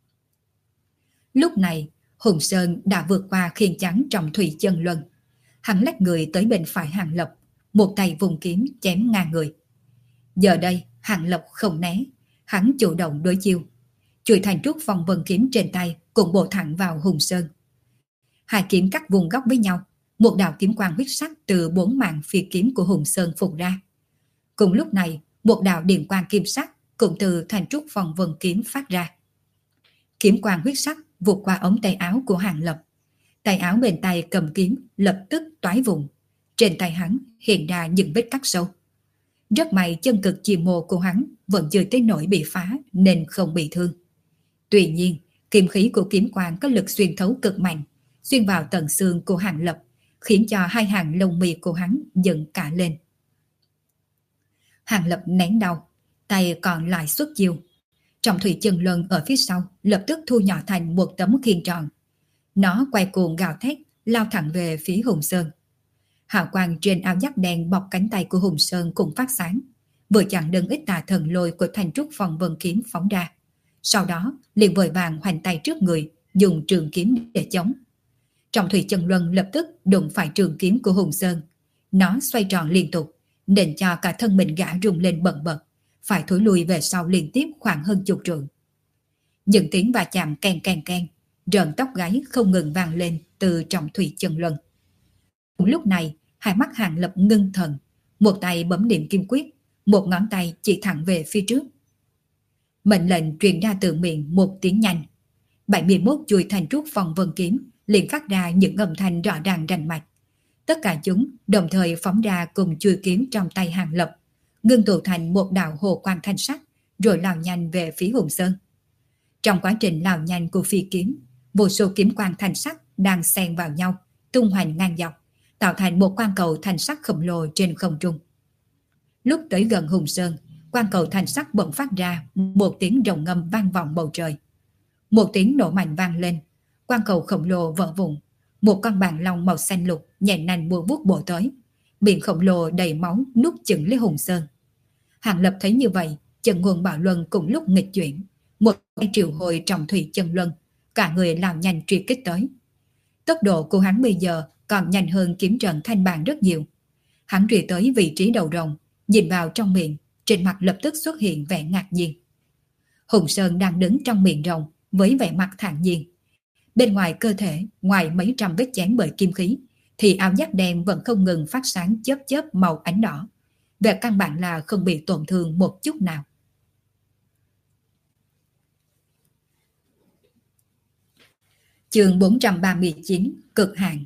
Lúc này, Hùng Sơn đã vượt qua khiên chắn Trọng Thủy Chân Luân. Hắn lách người tới bên phải Hàng Lập, một tay vùng kiếm chém ngang người. Giờ đây, Hàng Lập không né, hắn chủ động đối chiêu. Chuôi Thanh Trúc Phong Vân kiếm trên tay cũng bổ thẳng vào Hùng Sơn. Hai kiếm cắt vuông góc với nhau, một đạo kiếm quang huyết sắc từ bốn màn phi kiếm của Hùng Sơn phụt ra. Cùng lúc này, một đạo điện quang kim sắc cũng từ Thanh Trúc Phong Vân kiếm phát ra. Kiếm quang huyết sắc vụt qua ống tay áo của Hàng Lập. Tay áo bên tay cầm kiếm lập tức toái vùng. Trên tay hắn hiện ra những vết cắt sâu. Rất may chân cực chì mô của hắn vẫn chưa tới nỗi bị phá nên không bị thương. Tuy nhiên, kiếm khí của kiếm quang có lực xuyên thấu cực mạnh, xuyên vào tận xương của Hàng Lập, khiến cho hai hàng lông mi của hắn dựng cả lên. Hàng Lập nén đau, tay còn lại xuất chiêu. Trọng Thủy Chân Luân ở phía sau lập tức thu nhỏ thành một tấm khiên tròn. Nó quay cuồng gào thét, lao thẳng về phía Hùng Sơn. Hào quang trên áo giáp đen bọc cánh tay của Hùng Sơn cũng phát sáng, vừa chặn đứng ít tà thần lôi của Thanh Trúc Phong Vân kiếm phóng ra. Sau đó liền vội vàng hoành tay trước người, dùng trường kiếm để chống. Trọng Thủy Chân Luân lập tức đụng phải trường kiếm của Hùng Sơn. Nó xoay tròn liên tục, nên cho cả thân mình gã rung lên bần bật, phải thối lùi về sau liên tiếp khoảng hơn chục trượng. Những tiếng va chạm keng keng keng, rợn tóc gáy không ngừng vang lên từ Trọng Thủy Chân Luân. Lúc này, hai mắt Hàng Lập ngưng thần, một tay bấm niệm kim quyết, một ngón tay chỉ thẳng về phía trước. Mệnh lệnh truyền ra từ miệng một tiếng nhanh. bảy mươi mốt chuôi Thanh Trúc Phong Vân kiếm liền phát ra những âm thanh rõ ràng rành mạch. Tất cả chúng đồng thời phóng ra cùng chuôi kiếm trong tay Hàng Lập, ngưng tụ thành một đạo hồ quang thanh sắc, rồi lao nhanh về phía Hùng Sơn. Trong quá trình lao nhanh của phi kiếm, vô số kiếm quang thanh sắc đang xen vào nhau, tung hoành ngang dọc, tạo thành một quang cầu thanh sắc khổng lồ trên không trung. Lúc tới gần Hùng Sơn, quang cầu thanh sắc bỗng phát ra một tiếng rồng ngâm vang vọng bầu trời. Một tiếng nổ mạnh vang lên, quang cầu khổng lồ vỡ vụn, một con bàn long màu xanh lục nhẹ nành bùa vuốt bổ tới, miệng khổng lồ đầy máu nuốt chửng lấy Hùng Sơn. Hàng Lập thấy như vậy, chân nguồn Bảo Luân cùng lúc nghịch chuyển, một tay triệu hồi Trọng Thủy Chân Luân, cả người lao nhanh truy kích tới. Tốc độ của hắn bây giờ còn nhanh hơn kiếm trận thanh bàn rất nhiều. Hắn truy tới vị trí đầu rồng, nhìn vào trong miệng, trên mặt lập tức xuất hiện vẻ ngạc nhiên. Hùng Sơn đang đứng trong miệng rồng với vẻ mặt thản nhiên. Bên ngoài cơ thể, ngoài mấy trăm vết chém bởi kim khí, thì áo giáp đen vẫn không ngừng phát sáng chớp chớp màu ánh đỏ. Về căn bản là không bị tổn thương một chút nào. Chương bốn trăm ba mươi chín, cực hạn.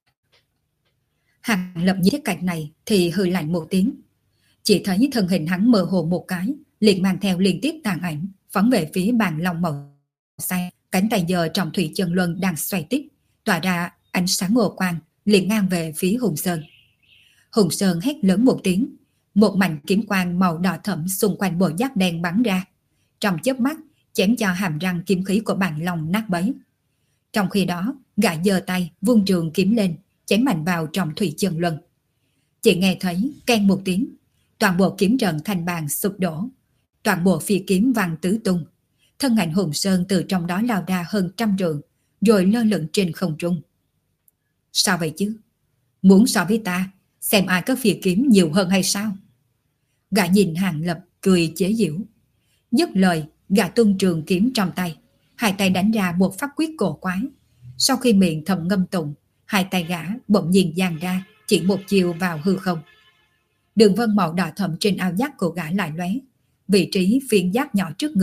Hàng Lập nhìn thấy cảnh này thì hừ lạnh một tiếng. Chỉ thấy thân hình hắn mơ hồ một cái, liền mang theo liên tiếp tàn ảnh, phóng về phía bàn long màu xanh. Cánh tay giờ Trọng Thủy Chân Luân đang xoay tít, tỏa ra ánh sáng màu quang, liền ngang về phía Hùng Sơn. Hùng Sơn hét lớn một tiếng, một mảnh kiếm quang màu đỏ thẫm xung quanh bộ giáp đen bắn ra, trong chớp mắt chém cho hàm răng kiếm khí của bàn long nát bấy. Trong khi đó, gã giơ tay vung trường kiếm lên, chém mạnh vào Trọng Thủy Chân Luân. Chỉ nghe thấy keng một tiếng, toàn bộ kiếm trận thành bàn sụp đổ, toàn bộ phi kiếm văng tứ tung. Thân ảnh Hùng Sơn từ trong đó lao ra hơn trăm trượng, rồi lơ lửng trên không trung. Sao vậy chứ? Muốn so với ta, xem ai có phi kiếm nhiều hơn hay sao? Gã nhìn Hàng Lập cười chế giễu. Dứt lời, gã tung trường kiếm trong tay, hai tay đánh ra một pháp quyết cổ quái. Sau khi miệng thầm ngâm tụng, hai tay gã bỗng nhiên dang ra, chỉ một chiều vào hư không. Đường vân màu đỏ thẫm trên áo giáp của gã lại lóe, vị trí phiến giáp nhỏ trước ngực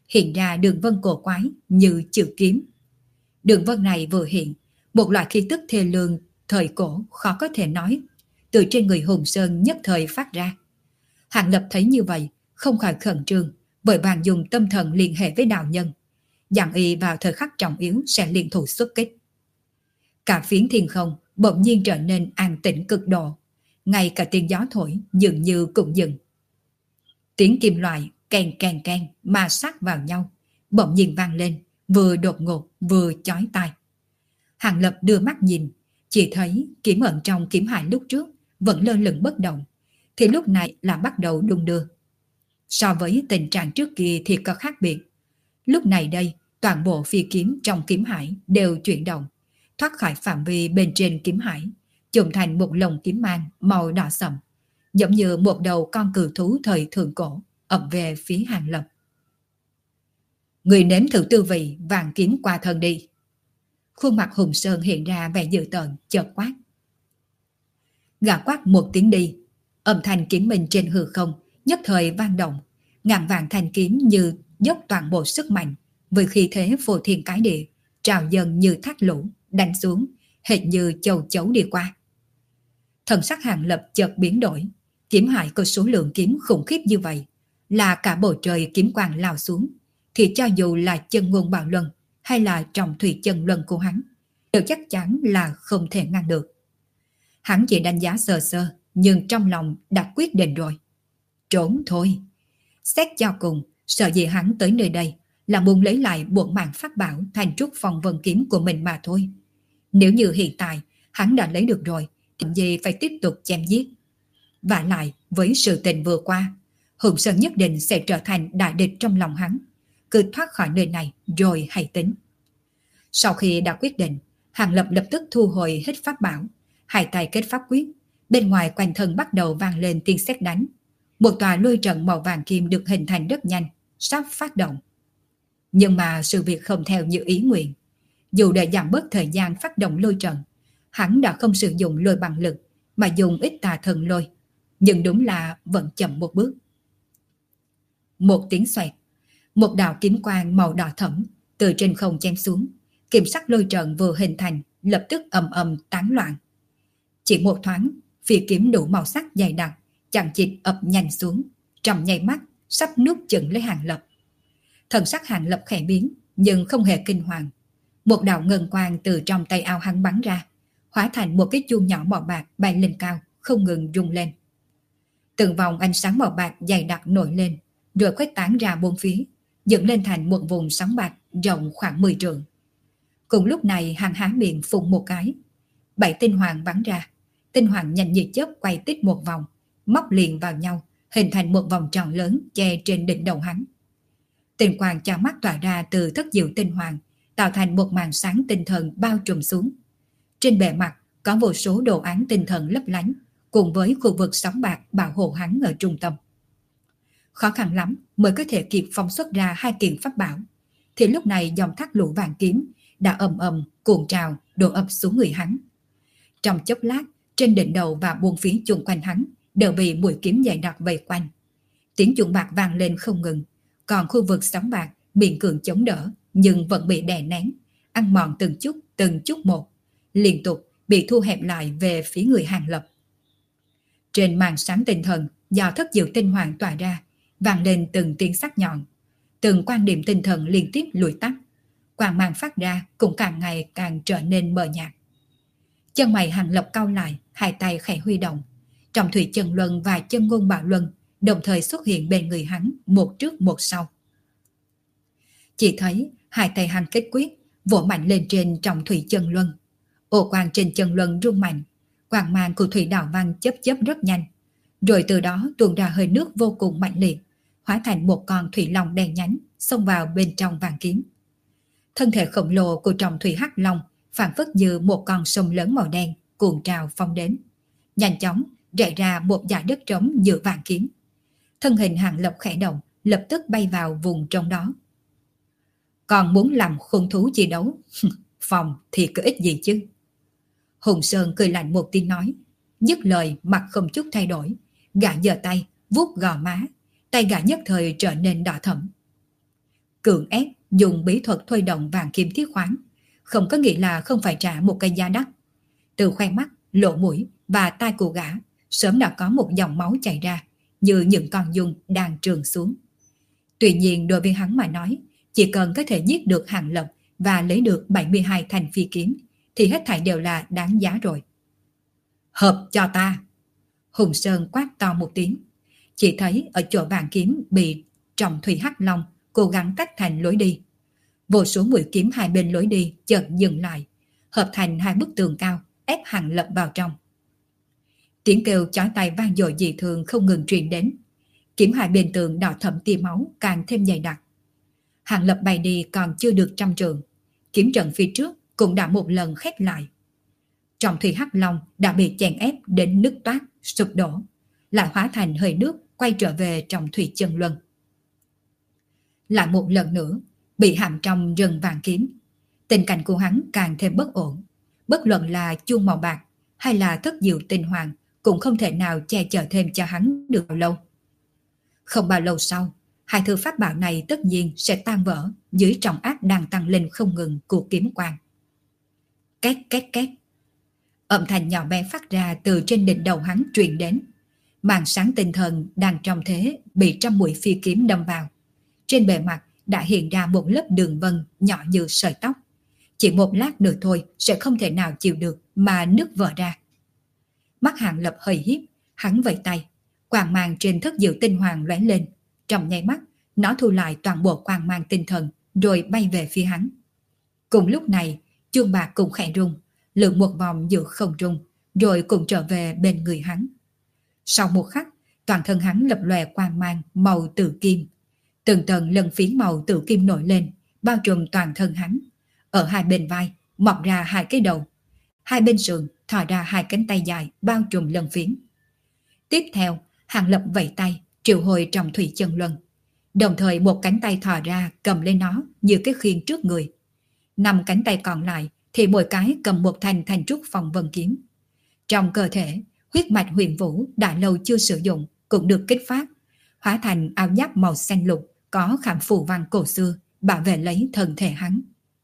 hiện ra đường vân cổ quái như chữ kiếm. Đường vân này vừa hiện, một loại khí tức thê lương thời cổ khó có thể nói, từ trên người Hùng Sơn nhất thời phát ra. Hàng Lập thấy như vậy, không khỏi khẩn trương, vội vàng dùng tâm thần liên hệ với đạo nhân, dặn y vào thời khắc trọng yếu sẽ liên thủ xuất kích. Cả phiến thiên không bỗng nhiên trở nên an tĩnh cực độ, ngay cả tiếng gió thổi dường như cũng dừng. Tiếng kim loại kèn kèn kèn ma sát vào nhau, bỗng nhiên vang lên, vừa đột ngột vừa chói tai. Hàng Lập đưa mắt nhìn, chỉ thấy kiếm ẩn trong kiếm hải lúc trước vẫn lơ lửng bất động, thì lúc này là bắt đầu đung đưa. So với tình trạng trước kia thì có khác biệt. Lúc này đây, toàn bộ phi kiếm trong kiếm hải đều chuyển động, thoát khỏi phạm vi bên trên kiếm hải, trộn thành một lồng kiếm mang màu đỏ sậm, giống như một đầu con cừu thú thời thượng cổ ập về phía Hàng Lập. Người nếm thử tư vị vàng kiếm qua thân đi. Khuôn mặt Hùng Sơn hiện ra vẻ dữ tợn, chợt quát. Gã quát một tiếng đi, âm thanh kiếm minh trên hư không nhất thời vang động, ngàn vạn thanh kiếm như dốc toàn bộ sức mạnh, với khí thế phô thiên cái địa, trào dần như thác lũ, đánh xuống, hệt như châu chấu đi qua. Thần sắc Hàng Lập chợt biến đổi, kiếm hải có số lượng kiếm khủng khiếp như vậy, là cả bầu trời kiếm quang lao xuống, thì cho dù là chân ngôn bạo luân hay là trọng thủy chân luân của hắn, đều chắc chắn là không thể ngăn được. Hắn chỉ đánh giá sơ sơ, nhưng trong lòng đã quyết định rồi. Trốn thôi. Xét cho cùng, sợ gì hắn tới nơi đây là muốn lấy lại bộ mạng pháp bảo thành trúc phong vân kiếm của mình mà thôi. Nếu như hiện tại hắn đã lấy được rồi, thì gì phải tiếp tục chém giết. Vả lại, với sự tình vừa qua, Hùng Sơn nhất định sẽ trở thành đại địch trong lòng hắn. Cứ thoát khỏi nơi này rồi hãy tính. Sau khi đã quyết định, Hàng Lập lập tức thu hồi hết pháp bảo, hai tay kết pháp quyết, bên ngoài quanh thân bắt đầu vang lên tiếng sét đánh. Một tòa lôi trận màu vàng kim được hình thành rất nhanh, sắp phát động. Nhưng mà sự việc không theo như ý nguyện. Dù để giảm bớt thời gian phát động lôi trận, hắn đã không sử dụng lôi bằng lực mà dùng ít tà thần lôi, nhưng đúng là vẫn chậm một bước. Một tiếng xoẹt, một đạo kiếm quang màu đỏ thẫm từ trên không chém xuống, kiểm sắc lôi trận vừa hình thành lập tức ầm ầm tán loạn. Chỉ một thoáng, phi kiếm đủ màu sắc dày đặc chẳng chịt ập nhanh xuống, trong nháy mắt sắp nuốt chửng lấy Hàng Lập. Thần sắc Hàng Lập khẽ biến, nhưng không hề kinh hoàng. Một đạo ngân quang từ trong tay áo hắn bắn ra, hóa thành một cái chuông nhỏ màu bạc bay lên cao, không ngừng rung lên. Từng vòng ánh sáng màu bạc dày đặc nổi lên, rồi khuếch tán ra bốn phía, dựng lên thành một vùng sóng bạc rộng khoảng mười trượng. Cùng lúc này hắn há miệng phun một cái, bảy tinh hoàng bắn ra. Tinh hoàng nhanh như chớp quay tít một vòng, móc liền vào nhau, hình thành một vòng tròn lớn che trên đỉnh đầu hắn. Tinh quang chói mắt tỏa ra từ thất diệu tinh hoàng, tạo thành một màn sáng tinh thần bao trùm xuống. Trên bề mặt có vô số đồ án tinh thần lấp lánh, cùng với khu vực sóng bạc bảo hộ hắn ở trung tâm. Khó khăn lắm mới có thể kịp phóng xuất ra hai kiện pháp bảo, thì lúc này dòng thác lũ vàng kiếm đã ầm ầm cuộn trào đổ ập xuống người hắn. Trong chốc lát, trên đỉnh đầu và buông phía chung quanh hắn đều bị mũi kiếm dày đặc vây quanh. Tiếng chuông bạc vang lên không ngừng, còn khu vực sóng bạc miễn cưỡng chống đỡ nhưng vẫn bị đè nén, ăn mòn từng chút từng chút một, liên tục bị thu hẹp lại về phía người Hàng Lập. Trên màn sáng tinh thần do thất diệu tinh hoàng tỏa ra, vang lên từng tiếng sắc nhọn, từng quan điểm tinh thần liên tiếp lùi tắt, quang mang phát ra cũng càng ngày càng trở nên mờ nhạt. Chân mày Hàng Lập cau lại, hai tay khẽ huy động, trọng thủy chân luân và chân ngôn bạo luân đồng thời xuất hiện bên người hắn, một trước một sau. Chỉ thấy hai tay hắn kết quyết, vỗ mạnh lên trên trọng thủy chân luân. Ô quang trên chân luân rung mạnh, quang mang của thủy đạo văn chớp chớp rất nhanh, rồi từ đó tuôn ra hơi nước vô cùng mạnh liệt, hóa thành một con thủy long đen nhánh xông vào bên trong vàng kiếm. Thân thể khổng lồ của trọng thủy hắc long phản phất như một con sông lớn màu đen cuồn trào phong đến, nhanh chóng rải ra một dải đất trống giữa vàng kiếm. Thân hình Hàng Lập khẽ động, lập tức bay vào vùng trong đó. Còn muốn làm khung thú chi đấu, phòng thì có ích gì chứ? Hùng Sơn cười lạnh một tiếng nói, dứt lời mặt không chút thay đổi, gã giơ tay vuốt gò má, tay gã nhất thời trở nên đỏ thẫm. cưỡng ép dùng bí thuật thôi động vàng kim thiết khoáng, không có nghĩa là không phải trả một cái giá đắt. Từ khoe mắt, lỗ mũi và tai của gã sớm đã có một dòng máu chảy ra, như những con dung đang trườn xuống. Tuy nhiên đối với hắn mà nói, chỉ cần có thể giết được Hàng Lập và lấy được bảy mươi hai thanh phi kiếm thì hết thảy đều là đáng giá rồi. Hợp cho ta! Hùng Sơn quát to một tiếng. Chỉ thấy ở chỗ vàng kiếm bị trọng thủy hắc long cố gắng cắt thành lối đi. Vô số mũi kiếm hai bên lối đi chợt dừng lại, hợp thành hai bức tường cao ép Hàng Lập vào trong. Tiếng kêu chói tai vang dội dị thường không ngừng truyền đến. Kiếm hai bên tường đỏ thẫm tia máu càng thêm dày đặc. Hàng Lập bay đi còn chưa được trăm trượng, kiếm trận phía trước cũng đã một lần khép lại. Trọng thủy hắc long đã bị chèn ép đến nứt toát, sụp đổ, lại hóa thành hơi nước quay trở về trong thủy chân luân. Lại một lần nữa bị hãm trong rừng vàng kiếm, tình cảnh của hắn càng thêm bất ổn. Bất luận là chuông màu bạc hay là thất diệu tinh hoàng cũng không thể nào che chở thêm cho hắn được lâu. Không bao lâu sau, hai thư pháp bảo này tất nhiên sẽ tan vỡ dưới trọng áp đang tăng lên không ngừng của kiếm quang. Két két két, âm thanh nhỏ bé phát ra từ trên đỉnh đầu hắn truyền đến. Màn sáng tinh thần đang trong thế bị trăm mũi phi kiếm đâm vào. Trên bề mặt đã hiện ra một lớp đường vân nhỏ như sợi tóc. Chỉ một lát nữa thôi sẽ không thể nào chịu được mà nứt vỡ ra. Mắt Hàng Lập hơi híp, hắn vẫy tay, quang mang trên thất diệu tinh hoàng lóe lên. Trong nháy mắt, nó thu lại toàn bộ quang mang tinh thần rồi bay về phía hắn. Cùng lúc này, chuông bạc cũng khẽ rung, lượn một vòng giữa không trung, rồi cùng trở về bên người hắn. Sau một khắc, toàn thân hắn lập lòe quang mang màu tử kim. Từng tầng lân phiến màu tử kim nổi lên, bao trùm toàn thân hắn. Ở hai bên vai mọc ra hai cái đầu, hai bên sườn thò ra hai cánh tay dài bao trùm lân phiến. Tiếp theo, Hàng Lập vẫy tay triệu hồi trong thủy chân luân, đồng thời một cánh tay thò ra cầm lên nó như cái khiên trước người. Năm cánh tay còn lại thì mỗi cái cầm một thanh thanh trúc phong vân kiếm. Trong cơ thể, huyết mạch huyền vũ đã lâu chưa sử dụng cũng được kích phát, hóa thành áo giáp màu xanh lục có khảm phù văn cổ xưa bảo vệ lấy thân thể hắn.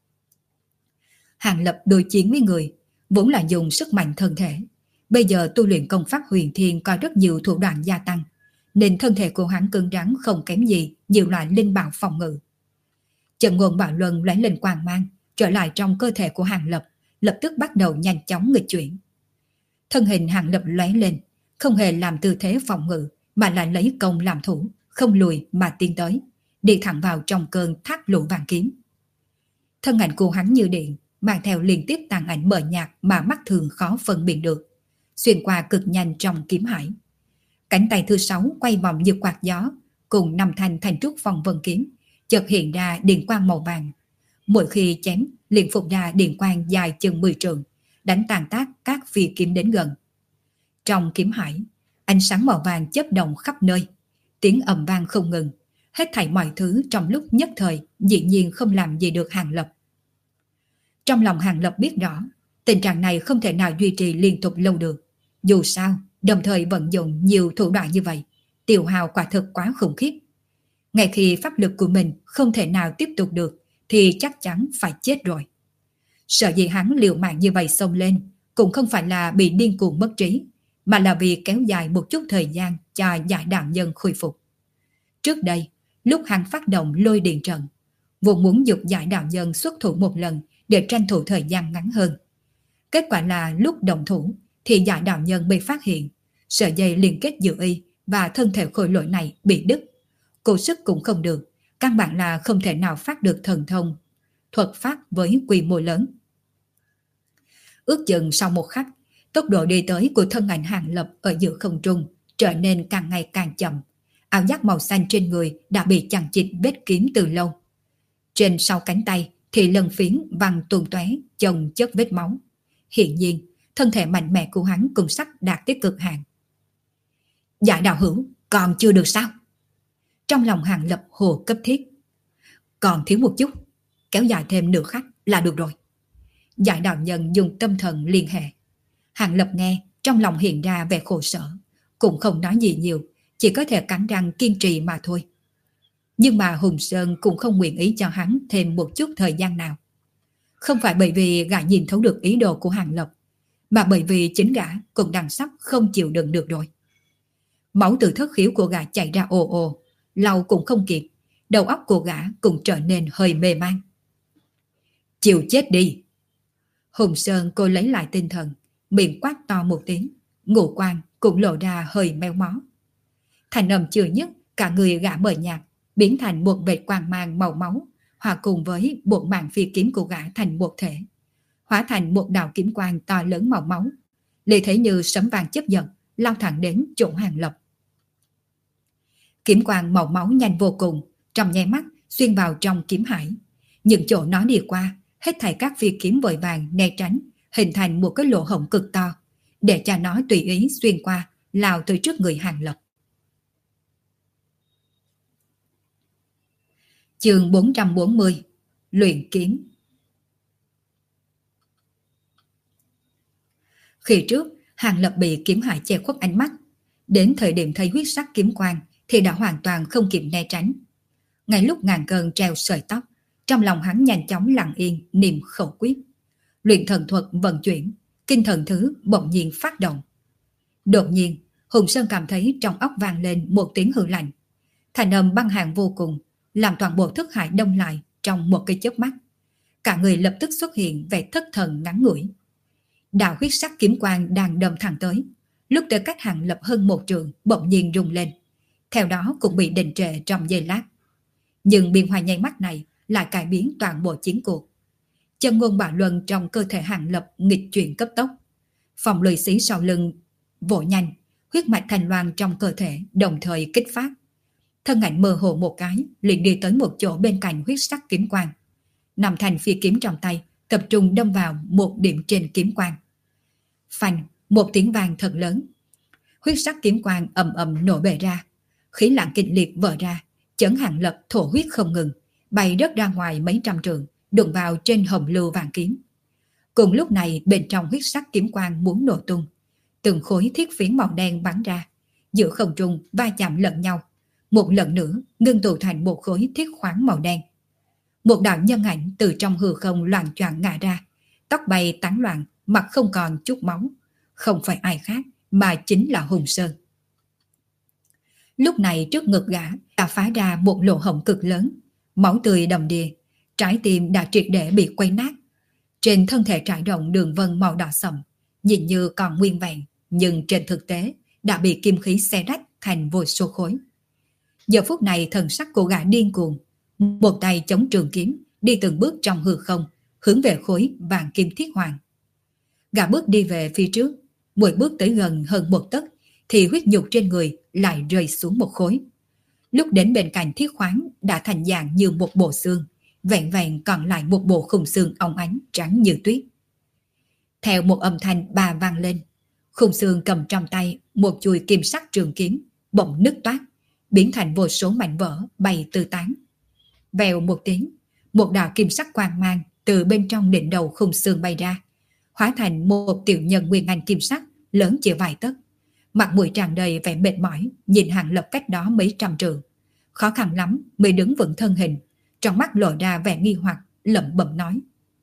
Hàng Lập đối chiến với người vốn là dùng sức mạnh thân thể, bây giờ tu luyện công pháp huyền thiên có rất nhiều thủ đoạn gia tăng, nên thân thể của hắn cứng rắn không kém gì nhiều loại linh bảo phòng ngự. Chân ngôn bảo luân lóe lên quang mang trở lại trong cơ thể của Hàng Lập, lập tức bắt đầu nhanh chóng nghịch chuyển. Thân hình Hàng Lập lóe lên, không hề làm tư thế phòng ngự mà lại lấy công làm thủ, không lùi mà tiến tới, đi thẳng vào trong cơn thác lũ vàng kiếm. Thân ảnh của hắn như điện, mang theo liên tiếp tàn ảnh mờ nhạt mà mắt thường khó phân biệt được, xuyên qua cực nhanh trong kiếm hải. Cánh tay thứ sáu quay vòng như quạt gió, cùng năm thanh thanh trúc phong vân kiếm, chợt hiện ra điện quang màu vàng. Mỗi khi chém, liền phục ra điện quang dài chừng mười trượng, đánh tàn tác các phi kiếm đến gần. Trong kiếm hải, ánh sáng màu vàng chớp động khắp nơi, tiếng ầm vang không ngừng, hết thảy mọi thứ trong lúc nhất thời dĩ nhiên không làm gì được Hàng Lập. Trong lòng Hàng Lập biết rõ, tình trạng này không thể nào duy trì liên tục lâu được. Dù sao, đồng thời vận dụng nhiều thủ đoạn như vậy, tiêu hao quả thực quá khủng khiếp. Ngay khi pháp lực của mình không thể nào tiếp tục được, thì chắc chắn phải chết rồi. Sợ gì hắn liều mạng như vậy xông lên, cũng không phải là bị điên cuồng mất trí, mà là vì kéo dài một chút thời gian cho giải đạo nhân khôi phục. Trước đây, lúc hắn phát động lôi điện trận, vốn muốn dục giải đạo nhân xuất thủ một lần để tranh thủ thời gian ngắn hơn. Kết quả là lúc động thủ thì giải đạo nhân bị phát hiện, sợi dây liên kết giữa y và thân thể khôi lỗi này bị đứt. Cố sức cũng không được, căn bản là không thể nào phát được thần thông, thuật pháp với quy mô lớn. Ước chừng sau một khắc, tốc độ đi tới của thân ảnh Hàng Lập ở giữa không trung trở nên càng ngày càng chậm. Áo giáp màu xanh trên người đã bị chằng chịt vết kiếm từ lâu. Trên sau cánh tay thì lân phiến văng tuôn tóe chồng chất vết máu. Hiện nhiên, thân thể mạnh mẽ của hắn cũng sắp đạt tới cực hạn. Giải đạo hữu, còn chưa được sao? Trong lòng Hàng Lập hồ cấp thiết. Còn thiếu một chút, kéo dài thêm nửa khắc là được rồi. Giải đạo nhân dùng tâm thần liên hệ. Hàng Lập nghe, trong lòng hiện ra vẻ khổ sở, cũng không nói gì nhiều, chỉ có thể cắn răng kiên trì mà thôi. Nhưng mà Hùng Sơn cũng không nguyện ý cho hắn thêm một chút thời gian nào. Không phải bởi vì gã nhìn thấu được ý đồ của Hàng Lập, mà bởi vì chính gã cũng đang sắp không chịu đựng được rồi. Máu từ thất khiếu của gã chảy ra ồ ồ, lau cũng không kịp, đầu óc của gã cũng trở nên hơi mê man. Chịu chết đi! Hùng Sơn cô lấy lại tinh thần, miệng quát to một tiếng, ngũ quan cũng lộ ra hơi meo mó. Thành âm chưa nhất, cả người gã mờ nhạt, biến thành một vệt quang mang màu máu, hòa cùng với bộ mạng phi kiếm của gã thành một thể, hóa thành một đạo kiếm quang to lớn màu máu, lì thế như sấm vàng chớp giật, lao thẳng đến chỗ Hàng Lập. Kiếm quang màu máu nhanh vô cùng, trong nháy mắt xuyên vào trong kiếm hải. Những chỗ nó đi qua, hết thảy các phi kiếm vội vàng né tránh, hình thành một cái lỗ hổng cực to, để cho nó tùy ý xuyên qua, lao tới trước người Hàng Lập. Chương bốn trăm bốn mươi. Luyện kiếm. Khi trước, Hàng Lập bị kiếm hải che khuất ánh mắt, đến thời điểm thấy huyết sắc kiếm quang thì đã hoàn toàn không kịp né tránh. Ngay lúc ngàn cơn treo sợi tóc, trong lòng hắn nhanh chóng lặng yên niệm khẩu quyết. Luyện thần thuật vận chuyển, kinh thần thứ bỗng nhiên phát động. Đột nhiên, Hùng Sơn cảm thấy trong óc vang lên một tiếng hư lạnh. Thành âm băng hàn vô cùng, làm toàn bộ thức hải đông lại trong một cái chớp mắt. Cả người lập tức xuất hiện vẻ thất thần ngắn ngủi. Đạo huyết sắc kiếm quang đang đâm thẳng tới, lúc tới cách Hàng Lập hơn một trượng bỗng nhiên rung lên, theo đó cũng bị đình trệ trong giây lát. Nhưng biến hóa nháy mắt này lại cải biến toàn bộ chiến cuộc. Chân ngôn bạo luân trong cơ thể Hàng Lập nghịch chuyển cấp tốc, phòng lười xí sau lưng vỗ nhanh, huyết mạch thành loan trong cơ thể đồng thời kích phát. Thân ảnh mơ hồ một cái liền đi tới một chỗ bên cạnh huyết sắc kiếm quang, nằm thành phi kiếm trong tay, tập trung đâm vào một điểm trên kiếm quang. Phanh, một tiếng vang thật lớn, huyết sắc kiếm quang ầm ầm nổ bể ra, khí lạng kịch liệt vỡ ra, chấn Hàng Lập thổ huyết không ngừng, bay rớt ra ngoài mấy trăm trượng, đụng vào trên hồng lưu vàng kiếm. Cùng lúc này, bên trong huyết sắc kiếm quang muốn nổ tung, từng khối thiết phiến màu đen bắn ra, giữa không trung va chạm lẫn nhau, một lần nữa ngưng tụ thành một khối thiết khoáng màu đen. Một đạo nhân ảnh từ trong hư không loạng choạng ngã ra, tóc bay tán loạn, mặt không còn chút máu, không phải ai khác mà chính là Hùng Sơn. Lúc này trước ngực gã đã phá ra một lỗ hổng cực lớn, máu tươi đầm đìa, trái tim đã triệt để bị quay nát. Trên thân thể trải rộng đường vân màu đỏ sậm, nhìn như còn nguyên vẹn, nhưng trên thực tế đã bị kim khí xé rách thành vô số khối. Giờ phút này thần sắc của gã điên cuồng, một tay chống trường kiếm, đi từng bước trong hư không, hướng về khối vàng kim thiết hoàng. Gã bước đi về phía trước, mỗi bước tới gần hơn một tấc, thì huyết nhục trên người lại rơi xuống một khối. Lúc đến bên cạnh thiết khoáng đã thành dạng như một bộ xương, vẹn vẹn còn lại một bộ khung xương óng ánh trắng như tuyết. Theo một âm thanh bà vang lên, khung xương cầm trong tay một chùi kim sắc trường kiếm bỗng nứt toát, biến thành vô số mảnh vỡ bay tứ tán. Vèo một tiếng, một đạo kim sắc quang mang từ bên trong đỉnh đầu khung xương bay ra, hóa thành một tiểu nhân nguyên anh kim sắc lớn chỉ vài tấc, mặt mũi tràn đầy vẻ mệt mỏi, nhìn Hàng Lập cách đó mấy trăm trượng, khó khăn lắm mới đứng vững thân hình, trong mắt lộ ra vẻ nghi hoặc, lẩm bẩm nói: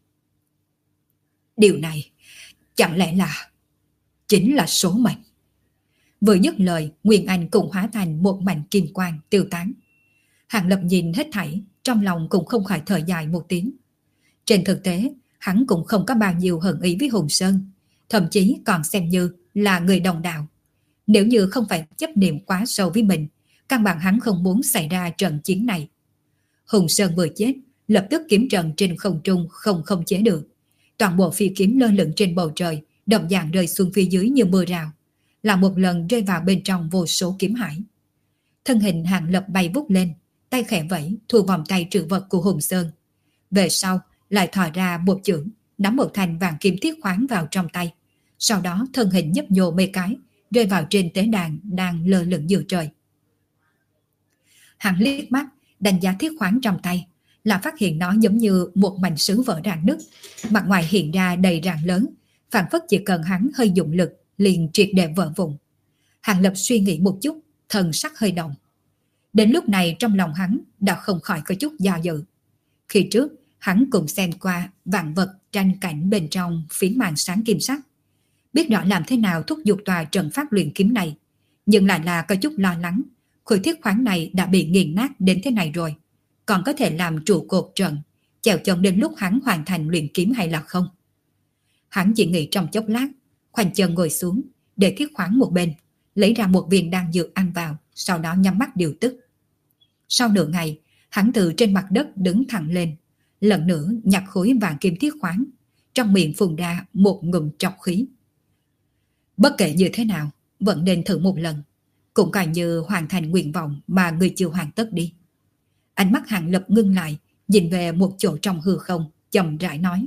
điều này chẳng lẽ là chính là số mệnh? Vừa dứt lời, nguyên anh cũng hóa thành một mảnh kim quang tiêu tán. Hàng Lập nhìn hết thảy, trong lòng cũng không khỏi thở dài một tiếng. Trên thực tế, hắn cũng không có bao nhiêu hận ý với Hùng Sơn, thậm chí còn xem như là người đồng đạo. Nếu như không phải chấp niệm quá sâu với mình, căn bản hắn không muốn xảy ra trận chiến này. Hùng Sơn vừa chết, lập tức kiếm trận trên không trung không không chế được. Toàn bộ phi kiếm lơ lửng trên bầu trời, đồng dạng rơi xuống phía dưới như mưa rào, là một lần rơi vào bên trong vô số kiếm hải. Thân hình Hàng Lập bay vút lên, tay khẽ vẫy thu vòng tay trữ vật của Hùng Sơn. Về sau lại thò ra một chưởng, nắm một thanh vàng kim thiết khoáng vào trong tay. Sau đó thân hình nhấp nhô mấy cái, rơi vào trên tế đàn đang lơ lửng giữa trời. Hắn liếc mắt đánh giá thiết khoáng trong tay, là phát hiện nó giống như một mảnh sứ vỡ rạn nứt, mặt ngoài hiện ra đầy rạn lớn, phản phất chỉ cần hắn hơi dụng lực liền triệt để vỡ vụn. Hàng Lập suy nghĩ một chút, thần sắc hơi động. Đến lúc này trong lòng hắn đã không khỏi có chút do dự. Khi trước, hắn cũng xem qua vạn vật tranh cảnh bên trong phiến màn sáng kim sắc, biết rõ làm thế nào thúc giục tòa trận pháp luyện kiếm này, nhưng lại là có chút lo lắng, khối thiết khoáng này đã bị nghiền nát đến thế này rồi, còn có thể làm trụ cột trận, chèo chân đến lúc hắn hoàn thành luyện kiếm hay là không. Hắn chỉ nghĩ trong chốc lát, khoanh chân ngồi xuống, để thiết khoáng một bên, lấy ra một viên đan dược ăn vào, sau đó nhắm mắt điều tức. Sau nửa ngày, hắn từ trên mặt đất đứng thẳng lên, lần nữa nhặt khối vàng kim thiết khoáng, trong miệng phun ra một ngụm trọc khí. Bất kể như thế nào, vẫn nên thử một lần, cũng coi như hoàn thành nguyện vọng mà người chưa hoàn tất đi. Ánh mắt Hàng Lập ngưng lại, nhìn về một chỗ trong hư không, chậm rãi nói.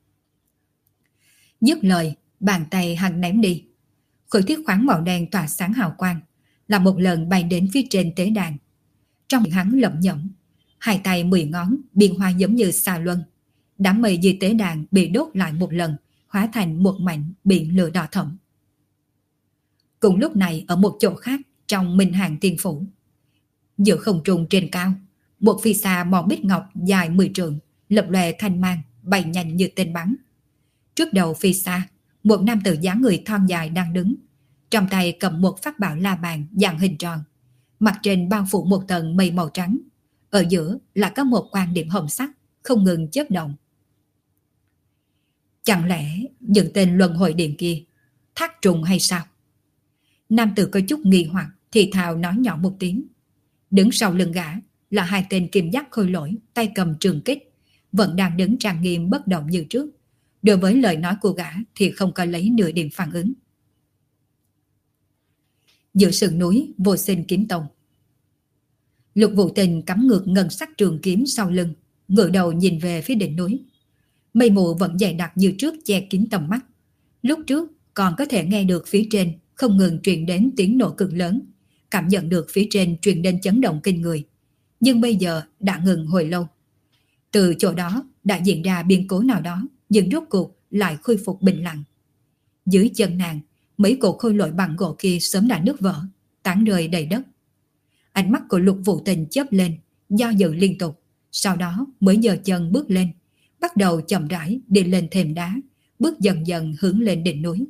Dứt lời, bàn tay hắn ném đi. Khối thiết khoáng màu đen tỏa sáng hào quang, là một lần bay đến phía trên tế đàn. Trong miệng hắn lẩm nhẩm, hai tay mười ngón biến hóa giống như xà luân. Đám mây dưới tế đàn bị đốt lại một lần, hóa thành một mảnh biển lửa đỏ thẫm. Cùng lúc này ở một chỗ khác trong Minh Hàng Tiên Phủ, giữa không trung trên cao, một phi xa màu bích ngọc dài mười trượng, lập lòe thanh mang, bay nhanh như tên bắn. Trước đầu phi xa, một nam tử dáng người thon dài đang đứng, trong tay cầm một pháp bảo la bàn dạng hình tròn, mặt trên bao phủ một tầng mây màu trắng, ở giữa là có một quan điểm hồng sắc không ngừng chớp động. Chẳng lẽ những tên luân hồi điện kia thác trùng hay sao? Nam tử có chút nghi hoặc thì thào nói nhỏ một tiếng. Đứng sau lưng gã là hai tên kim giác khôi lỗi, tay cầm trường kích, vẫn đang đứng trang nghiêm bất động như trước. Đối với lời nói của gã thì không có lấy nửa điểm phản ứng. Giữa sườn núi Vô Sinh Kiếm Tông, Lục Vũ Tình cắm ngược ngân sắc trường kiếm sau lưng, ngửa đầu nhìn về phía đỉnh núi. Mây mù vẫn dày đặc như trước che kín tầm mắt. Lúc trước còn có thể nghe được phía trên không ngừng truyền đến tiếng nổ cực lớn, cảm nhận được phía trên truyền đến chấn động kinh người. Nhưng bây giờ đã ngừng hồi lâu. Từ chỗ đó đã diễn ra biến cố nào đó, nhưng rốt cuộc lại khôi phục bình lặng. Dưới chân nàng, mấy cột khôi lỗi bằng gỗ kia sớm đã nứt vỡ, tán rơi đầy đất. Ánh mắt của Lục Vũ Tình chớp lên, do dự liên tục, sau đó mới giơ chân bước lên, bắt đầu chậm rãi đi lên thềm đá, bước dần dần hướng lên đỉnh núi.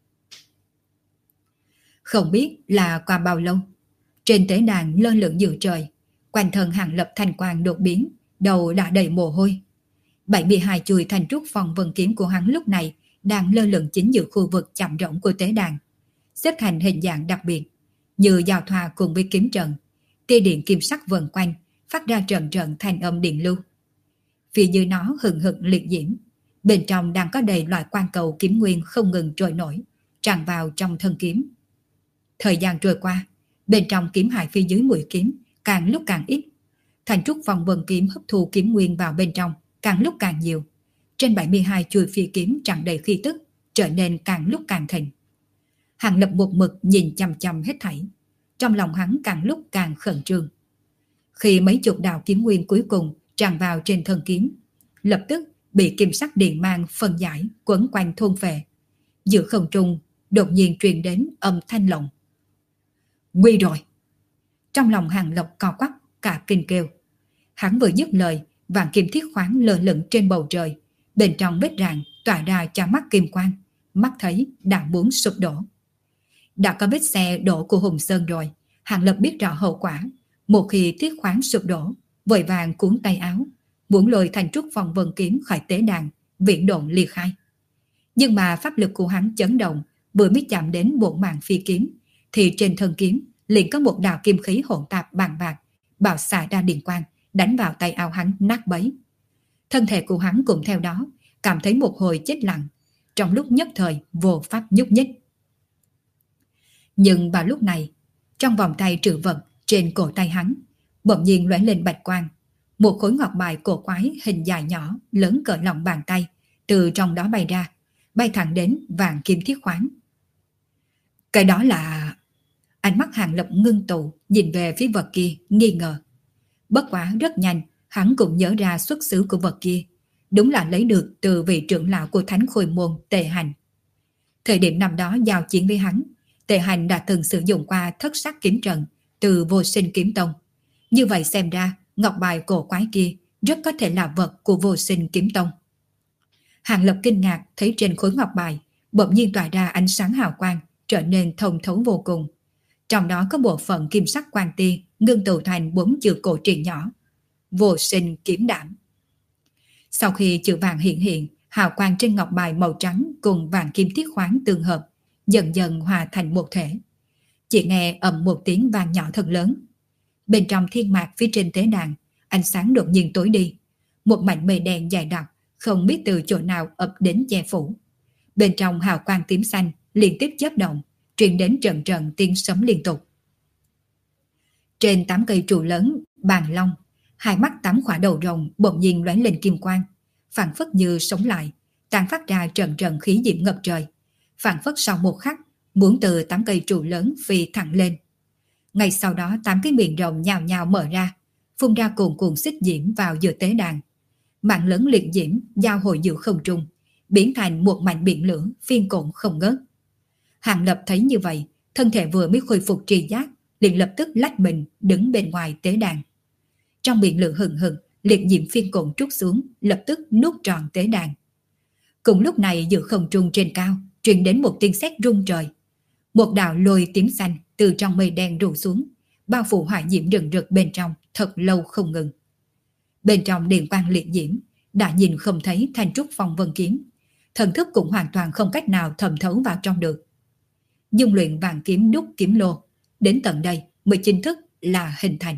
Không biết là qua bao lâu, trên tế đàn lơ lửng giữa trời, quanh thân Hàng Lập thanh quang đột biến, đầu đã đầy mồ hôi. bảy mươi hai chuôi thanh trúc phong vân kiếm của hắn lúc này đang lơ lửng chính giữa khu vực chạm rỗng của tế đàn, xếp thành hình dạng đặc biệt, như giao thoa cùng với kiếm trận, tia điện kim sắc vần quanh, phát ra trận trận thanh âm điện lưu. Phía dưới nó hừng hực liệt diễm, bên trong đang có đầy loại quan cầu kiếm nguyên không ngừng trôi nổi, tràn vào trong thân kiếm. Thời gian trôi qua, bên trong kiếm hải phía dưới mũi kiếm càng lúc càng ít, thanh trúc phong vân kiếm hấp thu kiếm nguyên vào bên trong càng lúc càng nhiều. Trên bảy mươi hai chuôi phi kiếm tràn đầy khí tức, trở nên càng lúc càng thịnh. Hàng Lập một mực nhìn chằm chằm hết thảy, trong lòng hắn càng lúc càng khẩn trương. Khi mấy chục đạo kiếm nguyên cuối cùng tràn vào trên thân kiếm, lập tức bị kim sắc điện mang phân giải quấn quanh thôn phệ. Giữa không trung đột nhiên truyền đến âm thanh lộng. Nguy rồi! Trong lòng Hàng Lập co quắp cả kinh kêu. Hắn vừa dứt lời, vàng kim thiết khoáng lơ lửng trên bầu trời, bên trong vết rạn tỏa ra cho mắt kim quang, mắt thấy đã muốn sụp đổ. Đã có vết xe đổ của Hùng Sơn rồi, Hàng Lập biết rõ hậu quả. Một khi thiết khoáng sụp đổ, vội vàng cuốn tay áo, muốn lôi thanh trúc phong vân kiếm khỏi tế đàn, viễn độn ly khai. Nhưng mà pháp lực của hắn chấn động, vừa mới chạm đến bộ mạng phi kiếm, thì trên thân kiếm liền có một đạo kim khí hỗn tạp bàn bạc, bạo xạ ra điện quang, đánh vào tay áo hắn nát bấy. Thân thể của hắn cũng theo đó cảm thấy một hồi chết lặng, trong lúc nhất thời vô pháp nhúc nhích. Nhưng vào lúc này, trong vòng tay trữ vật trên cổ tay hắn bỗng nhiên lóe lên bạch quang, một khối ngọc bài cổ quái hình dài nhỏ lớn cỡ lòng bàn tay từ trong đó bay ra, bay thẳng đến vàng kim thiết khoáng. Cái đó là... Ánh mắt Hàng Lập ngưng tụ nhìn về phía vật kia nghi ngờ. Bất quá rất nhanh hắn cũng nhớ ra xuất xứ của vật kia, đúng là lấy được từ vị trưởng lão của Thánh Khôi Môn Tề Hành. Thời điểm năm đó giao chiến với hắn, Tề Hành đã từng sử dụng qua thất sắc kiếm trận từ Vô Sinh Kiếm Tông, Như vậy xem ra, ngọc bài cổ quái kia rất có thể là vật của Vô Sinh Kiếm Tông. Hàng Lập kinh ngạc thấy trên khối ngọc bài bỗng nhiên tỏa ra ánh sáng hào quang, trở nên thông thấu vô cùng. Trong đó có bộ phận kim sắc quang tia ngưng tụ thành bốn chữ cổ truyện nhỏ: Vô Sinh Kiếm Đảm. Sau khi chữ vàng hiện hiện, hào quang trên ngọc bài màu trắng cùng vàng kim thiết khoáng tương hợp, dần dần hòa thành một thể. Chỉ nghe ầm một tiếng vang nhỏ thật lớn. Bên trong thiên mạc phía trên tế đàn, ánh sáng đột nhiên tối đi. Một mảnh mây đen dài đặc, không biết từ chỗ nào ập đến che phủ. Bên trong hào quang tím xanh liên tiếp chớp động, truyền đến trận trận tiếng sấm liên tục. Trên tám cây trụ lớn, bàn long, hai mắt tám khỏa đầu rồng bỗng nhiên lóe lên kim quang, phảng phất như sống lại, tàn phát ra trận trận khí diễm ngập trời. Phảng phất sau một khắc, muốn từ tám cây trụ lớn phi thẳng lên. Ngay sau đó tám cái miệng rồng nhào nhào mở ra, phun ra cuồn cuộn xích diễm vào giữa tế đàn. Mạng lớn liệt diễm giao hội giữa không trung, biến thành một mảnh biển lửa phiên cộn không ngớt. Hàng Lập thấy như vậy, thân thể vừa mới khôi phục tri giác, liền lập tức lách mình đứng bên ngoài tế đàn. Trong biển lửa hừng hực, liệt diễm phiên cộn trút xuống, lập tức nuốt trọn tế đàn. Cùng lúc này giữa không trung trên cao truyền đến một tiếng sét rung trời. Một đạo lôi tím xanh từ trong mây đen rủ xuống, bao phủ hỏa diễm rừng rực bên trong thật lâu không ngừng. Bên trong điện quang liệt diễm đã nhìn không thấy thanh trúc phong vân kiếm, thần thức cũng hoàn toàn không cách nào thẩm thấu vào trong được. Dung luyện vàng kiếm đúc kiếm lô đến tận đây mới chính thức là hình thành.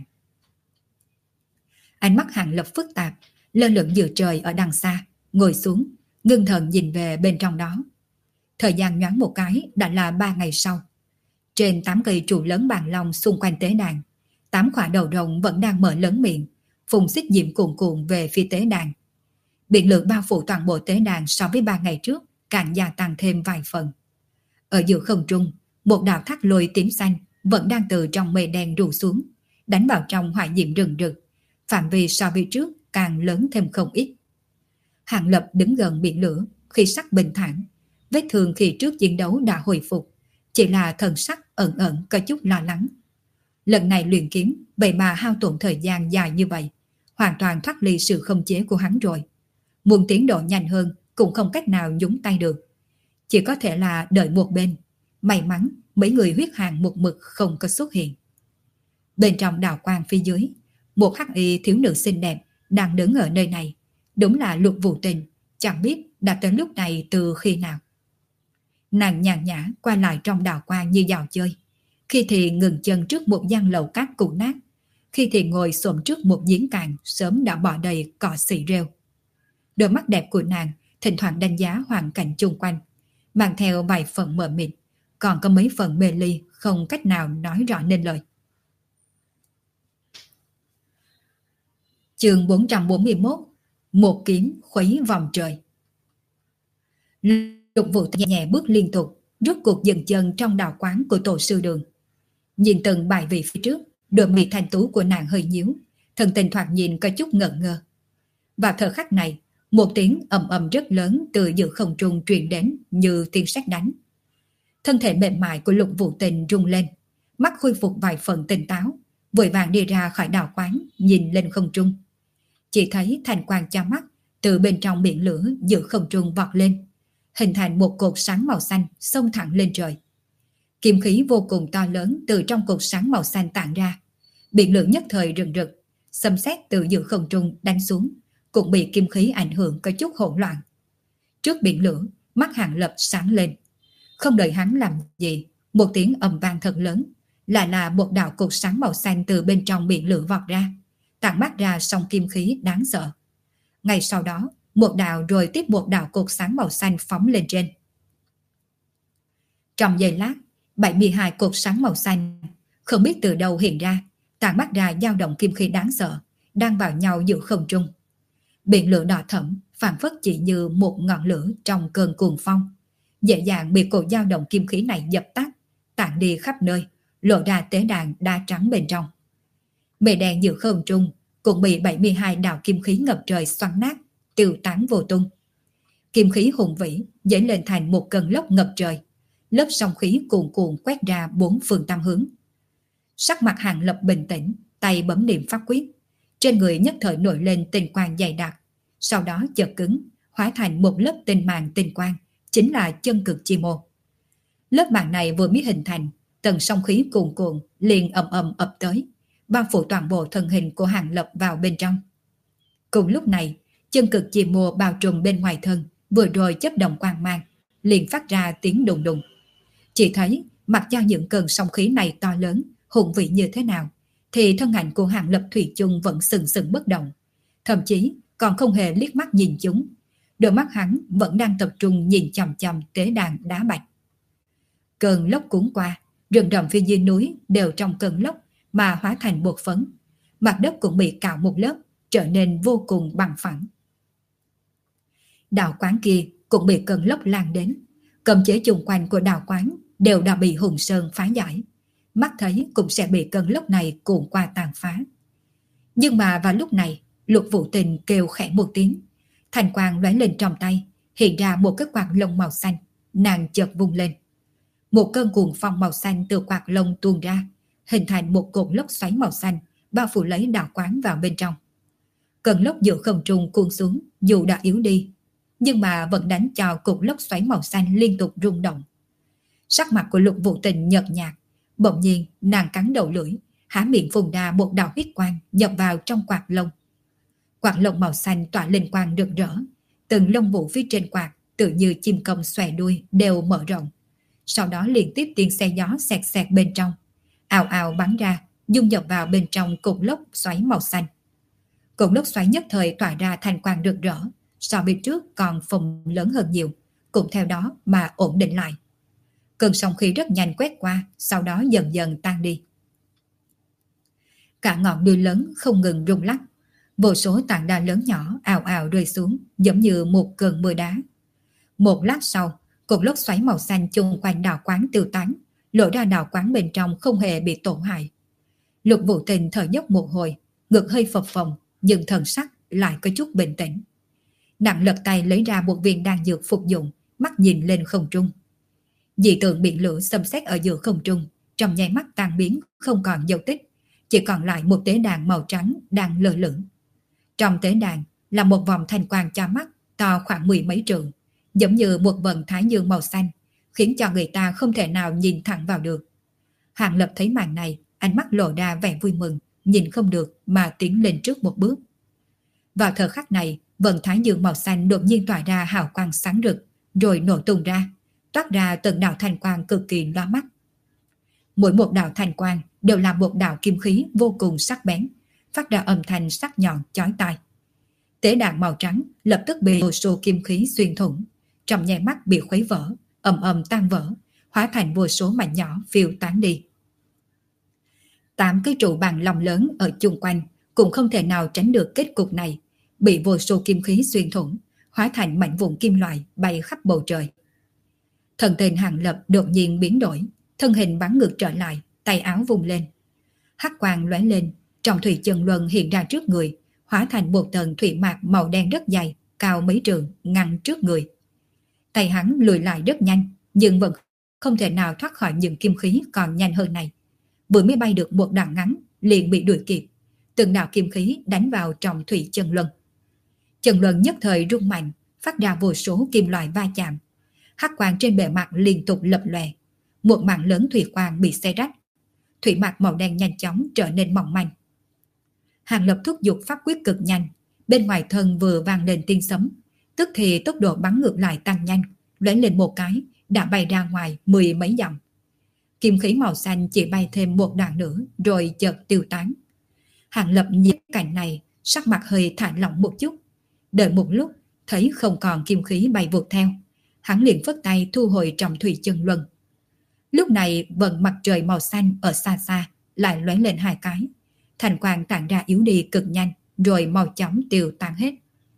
Ánh mắt Hàng Lập phức tạp, lơ lửng giữa trời ở đằng xa, ngồi xuống, ngưng thần nhìn về bên trong đó. Thời gian nhoáng một cái đã là ba ngày sau. Trên tám cây trụ lớn bàn long xung quanh tế đàn, tám khỏa đầu rồng vẫn đang mở lớn miệng, phùng xích diễm cuồn cuộn về phía tế đàn. Biển lửa bao phủ toàn bộ tế đàn so với ba ngày trước càng gia tăng thêm vài phần. Ở giữa không trung, một đạo thác lôi tím xanh vẫn đang từ trong mây đen rủ xuống, đánh vào trong hỏa diễm rừng rực, phạm vi so với trước càng lớn thêm không ít. Hàng Lập đứng gần biển lửa, khi sắc bình thản, vết thương khi trước chiến đấu đã hồi phục, chỉ là thần sắc ẩn ẩn có chút lo lắng. Lần này luyện kiếm vậy mà hao tổn thời gian dài như vậy, hoàn toàn thoát ly sự khống chế của hắn rồi. Muốn tiến độ nhanh hơn cũng không cách nào nhúng tay được, chỉ có thể là đợi một bên. May mắn mấy người huyết hàng một mực không có xuất hiện. Bên trong đào quang phía dưới, một hắc y thiếu nữ xinh đẹp đang đứng ở nơi này, đúng là Lục Vũ Tình, chẳng biết đã tới lúc này từ khi nào. Nàng nhàn nhã qua lại trong đào quang như dạo chơi, khi thì ngừng chân trước một gian lầu cát cũ nát, khi thì ngồi xổm trước một giếng cạn sớm đã bỏ đầy cỏ xị rêu. Đôi mắt đẹp của nàng thỉnh thoảng đánh giá hoàn cảnh chung quanh, mang theo vài phần mờ mịt, còn có mấy phần mê ly không cách nào nói rõ nên lời. Chương bốn trăm bốn mươi mốt. Một kiếm khuấy vòng trời. Lục Vũ nhẹ nhẹ bước liên tục, rút cuộc dừng chân trong đào quán của tổ sư đường. Nhìn từng bài vị phía trước, đôi mi thanh tú của nàng hơi nhíu, thần tình thoạt nhìn có chút ngẩn ngơ. Vào thời khắc này, một tiếng ầm ầm rất lớn từ giữa không trung truyền đến như tiếng sét đánh. Thân thể mềm mại của Lục Vũ Tình rung lên, mắt khôi phục vài phần tỉnh táo, vội vàng đi ra khỏi đào quán, nhìn lên không trung. Chỉ thấy thành quang cho mắt từ bên trong biển lửa giữa không trung vọt lên, hình thành một cột sáng màu xanh xông thẳng lên trời. Kim khí vô cùng to lớn từ trong cột sáng màu xanh tản ra, biển lửa nhất thời rừng rực, xâm xét từ giữa không trung đánh xuống, cũng bị kim khí ảnh hưởng có chút hỗn loạn. Trước biển lửa, mắt Hàng Lập sáng lên, không đợi hắn làm gì, một tiếng ầm vang thật lớn, lại là một đạo cột sáng màu xanh từ bên trong biển lửa vọt ra, tản mát ra song kim khí đáng sợ. Ngay sau đó, một đạo rồi tiếp một đạo cột sáng màu xanh phóng lên trên. Trong giây lát, bảy mươi hai cột sáng màu xanh không biết từ đâu hiện ra, tản mát ra dao động kim khí đáng sợ, đang vào nhau giữa không trung. Biển lửa đỏ thẫm phảng phất chỉ như một ngọn lửa trong cơn cuồng phong, dễ dàng bị cột dao động kim khí này dập tắt, tản đi khắp nơi, lộ ra tế đàn đá trắng bên trong. Mây đen giữa không trung cũng bị bảy mươi hai đạo kim khí ngập trời xoắn nát, tiêu tán vô tung. Kim khí hùng vĩ dấy lên thành một cơn lốc ngập trời, lớp sóng khí cuồn cuộn quét ra bốn phương tám hướng. Sắc mặt Hàng Lập bình tĩnh, tay bấm niệm pháp quyết. Trên người nhất thời nổi lên tinh quang dày đặc, sau đó chợt cứng, hóa thành một lớp tinh màng tinh quang, chính là chân cực chi mô. Lớp màng này vừa mới hình thành, tầng song khí cuồn cuộn liền ầm ầm ập tới, bao phủ toàn bộ thân hình của Hàng Lập vào bên trong. Cùng lúc này, chân cực chi mô bao trùm bên ngoài thân, vừa rồi chấp động quang mang, liền phát ra tiếng đùng đùng. Chỉ thấy, mặc cho những cơn song khí này to lớn, hùng vĩ như thế nào, thì thân ảnh của Hàng Lập thủy chung vẫn sừng sừng bất động, thậm chí còn không hề liếc mắt nhìn chúng. Đôi mắt hắn vẫn đang tập trung nhìn chằm chằm tế đàn đá bạch. Cơn lốc cuốn qua, rừng rậm phía dưới núi đều trong cơn lốc mà hóa thành bột phấn. Mặt đất cũng bị cạo một lớp, trở nên vô cùng bằng phẳng. Đạo quán kia cũng bị cơn lốc lan đến. Cấm chế chung quanh của đạo quán đều đã bị Hùng Sơn phá giải. Mắt thấy cũng sẽ bị cơn lốc này cuộn qua tàn phá. Nhưng mà vào lúc này, Lục Vũ Tình kêu khẽ một tiếng. Thành quang lóe lên trong tay, hiện ra một cái quạt lông màu xanh. Nàng chợt vung lên. Một cơn cuồng phong màu xanh từ quạt lông tuôn ra, hình thành một cột lốc xoáy màu xanh, bao phủ lấy đạo quán vào bên trong. Cơn lốc giữa không trung cuốn xuống, dù đã yếu đi, nhưng mà vẫn đánh cho cột lốc xoáy màu xanh liên tục rung động. Sắc mặt của Lục Vũ Tình nhợt nhạt, bỗng nhiên nàng cắn đầu lưỡi, há miệng phun ra một đạo huyết quang nhập vào trong quạt lông. Quạt lông màu xanh tỏa lên quang rực rỡ, từng lông vũ phía trên quạt tự như chim công xòe đuôi đều mở rộng. Sau đó liên tiếp tiếng xe gió xẹt xẹt bên trong, ào ào bắn ra, dung nhập vào bên trong cột lốc xoáy màu xanh. Cột lốc xoáy nhất thời tỏa ra thành quang rực rỡ, so với trước còn phồng lớn hơn nhiều, cũng theo đó mà ổn định lại. Cơn sóng khí rất nhanh quét qua, sau đó dần dần tan đi. Cả ngọn núi lớn không ngừng rung lắc, vô số tảng đá lớn nhỏ ào ào rơi xuống, giống như một cơn mưa đá. Một lát sau, cột lốc xoáy màu xanh chung quanh đạo quán tiêu tán, lộ ra đạo quán bên trong không hề bị tổn hại. Lục Vũ Tình thở dốc một hồi, ngực hơi phập phồng, nhưng thần sắc lại có chút bình tĩnh. Nàng lật tay lấy ra một viên đan dược phục dụng, mắt nhìn lên không trung. Dị tượng biển lửa xâm xét ở giữa không trung, trong nháy mắt tan biến, không còn dấu tích, chỉ còn lại một tế đàn màu trắng đang lơ lửng. Trong tế đàn là một vòng thanh quang cho mắt, to khoảng mười mấy trượng, giống như một vầng thái dương màu xanh, khiến cho người ta không thể nào nhìn thẳng vào được. Hàng Lập thấy màn này, ánh mắt lộ ra vẻ vui mừng, nhìn không được mà tiến lên trước một bước. Vào thời khắc này, vầng thái dương màu xanh đột nhiên tỏa ra hào quang sáng rực, rồi nổ tung ra, toát ra từng đạo thanh quang cực kỳ lóa mắt. Mỗi một đạo thanh quang đều là một đạo kim khí vô cùng sắc bén, phát ra âm thanh sắc nhọn chói tai. Tế đàn màu trắng lập tức bị vô số kim khí xuyên thủng, trong nháy mắt bị khuấy vỡ, ầm ầm tan vỡ, hóa thành vô số mảnh nhỏ phiêu tán đi. Tám cái trụ bằng lòng lớn ở chung quanh cũng không thể nào tránh được kết cục này, bị vô số kim khí xuyên thủng, hóa thành mảnh vụn kim loại bay khắp bầu trời. Thần tình Hàng Lập đột nhiên biến đổi, thân hình bắn ngược trở lại, tay áo vung lên. Hắc quang lóe lên, trong thủy chân luân hiện ra trước người, hóa thành một tầng thủy mạc màu đen rất dày, cao mấy trượng, ngăn trước người. Tay hắn lùi lại rất nhanh, nhưng vẫn không thể nào thoát khỏi những kim khí còn nhanh hơn này. Vừa mới bay được một đoạn ngắn, liền bị đuổi kịp. Từng đạo kim khí đánh vào trong thủy chân luân. Chân luân nhất thời rung mạnh, phát ra vô số kim loại va chạm. Hắc quang trên bề mặt liên tục lập lòe, một mảng lớn thủy quang bị xé rách. Thủy mạc màu đen nhanh chóng trở nên mỏng manh. Hàng Lập thúc giục pháp quyết cực nhanh, bên ngoài thân vừa vang lên tiếng sấm, tức thì tốc độ bắn ngược lại tăng nhanh, lóe lên một cái đã bay ra ngoài mười mấy dặm. Kim khí màu xanh chỉ bay thêm một đoạn nữa rồi chợt tiêu tán. Hàng Lập nhìn cảnh này, sắc mặt hơi thả lỏng một chút. Đợi một lúc, thấy không còn kim khí bay vụt theo, hắn liền phất tay thu hồi trong thủy chân luân. Lúc này vầng mặt trời màu xanh ở xa xa lại lóe lên hai cái, thành quang tản ra yếu đi cực nhanh, rồi màu chóng tiêu tan hết.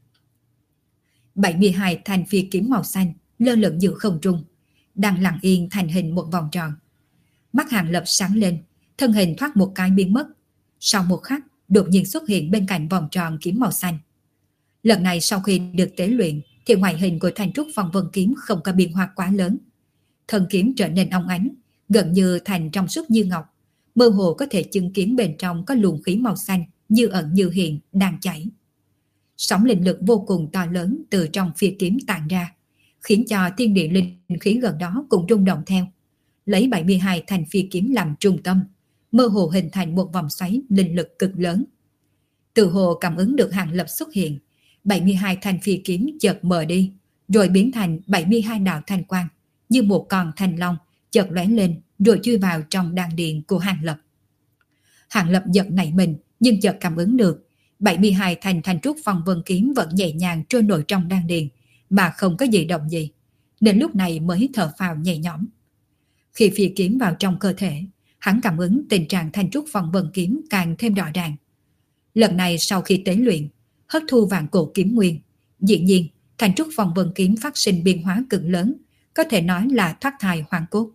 bảy mươi hai thanh phi kiếm màu xanh lơ lửng giữa không trung, đang lặng yên thành hình một vòng tròn. Mắt Hàng Lập sáng lên, thân hình thoát một cái biến mất. Sau một khắc, đột nhiên xuất hiện bên cạnh vòng tròn kiếm màu xanh. Lần này sau khi được tế luyện, thì ngoại hình của thanh trúc phong vân kiếm không có biến hóa quá lớn. Thân kiếm trở nên óng ánh, gần như thành trong suốt như ngọc, mơ hồ có thể chứng kiến bên trong có luồng khí màu xanh như ẩn như hiện đang chảy. Sóng linh lực vô cùng to lớn từ trong phi kiếm tản ra, khiến cho thiên địa linh khí gần đó cũng rung động theo. Lấy bảy mươi hai thanh phi kiếm làm trung tâm, mơ hồ hình thành một vòng xoáy linh lực cực lớn. Từ hồ cảm ứng được Hàng Lập xuất hiện, bảy mươi hai thanh phi kiếm chợt mờ đi, rồi biến thành bảy mươi hai đạo thanh quang, như một con thanh long chợt lóe lên rồi chui vào trong đan điền của Hàng Lập. Hàng Lập giật nảy mình, nhưng chợt cảm ứng được bảy mươi hai thanh thanh trúc phong vân kiếm vẫn nhẹ nhàng trôi nổi trong đan điền mà không có gì động gì, nên lúc này mới thở phào nhẹ nhõm. Khi phi kiếm vào trong cơ thể, hắn cảm ứng tình trạng thanh trúc phong vân kiếm càng thêm rõ ràng. Lần này sau khi tế luyện, hấp thu vạn cổ kiếm nguyên, dĩ nhiên thanh trúc phong vân kiếm phát sinh biến hóa cực lớn, có thể nói là thoát thai hoàn cốt.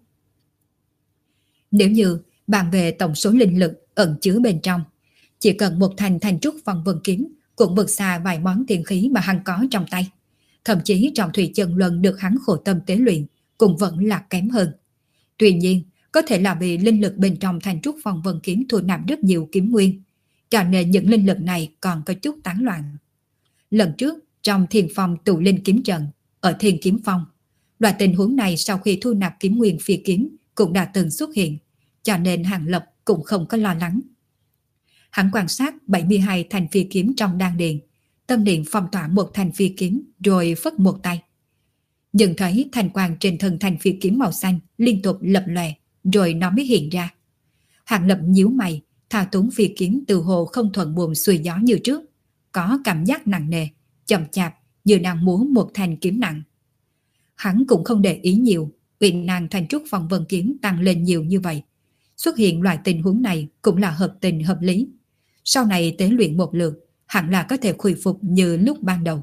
Nếu như bàn về tổng số linh lực ẩn chứa bên trong, chỉ cần một thành thanh trúc phong vân kiếm cũng vượt xa vài món tiền khí mà hắn có trong tay. Thậm chí trong thủy chân luân được hắn khổ tâm tế luyện cũng vẫn là kém hơn. Tuy nhiên, có thể là vì linh lực bên trong thanh trúc phong vân kiếm thu nạp rất nhiều kiếm nguyên, cho nên những linh lực này còn có chút tán loạn. Lần trước, trong Thiên Phong tụ linh kiếm trận, ở Thiên Kiếm Phong, loại tình huống này sau khi thu nạp kiếm nguyên phi kiếm cũng đã từng xuất hiện, cho nên Hàng Lập cũng không có lo lắng. Hắn quan sát bảy mươi hai thanh phi kiếm trong đan điền, tâm niệm phong tỏa một thanh phi kiếm rồi phất một tay. Nhưng thấy thanh quang trên thân thanh phi kiếm màu xanh liên tục lập lòe, rồi nó mới hiện ra. Hàng Lập nhíu mày, thao túng phi kiếm từ hồ không thuận buồm xuôi gió như trước, có cảm giác nặng nề, chậm chạp như đang múa một thanh kiếm nặng. Hắn cũng không để ý nhiều, uy năng thanh trúc phong vân kiếm tăng lên nhiều như vậy. Xuất hiện loại tình huống này cũng là hợp tình hợp lý. Sau này tế luyện một lượt, hẳn là có thể khôi phục như lúc ban đầu.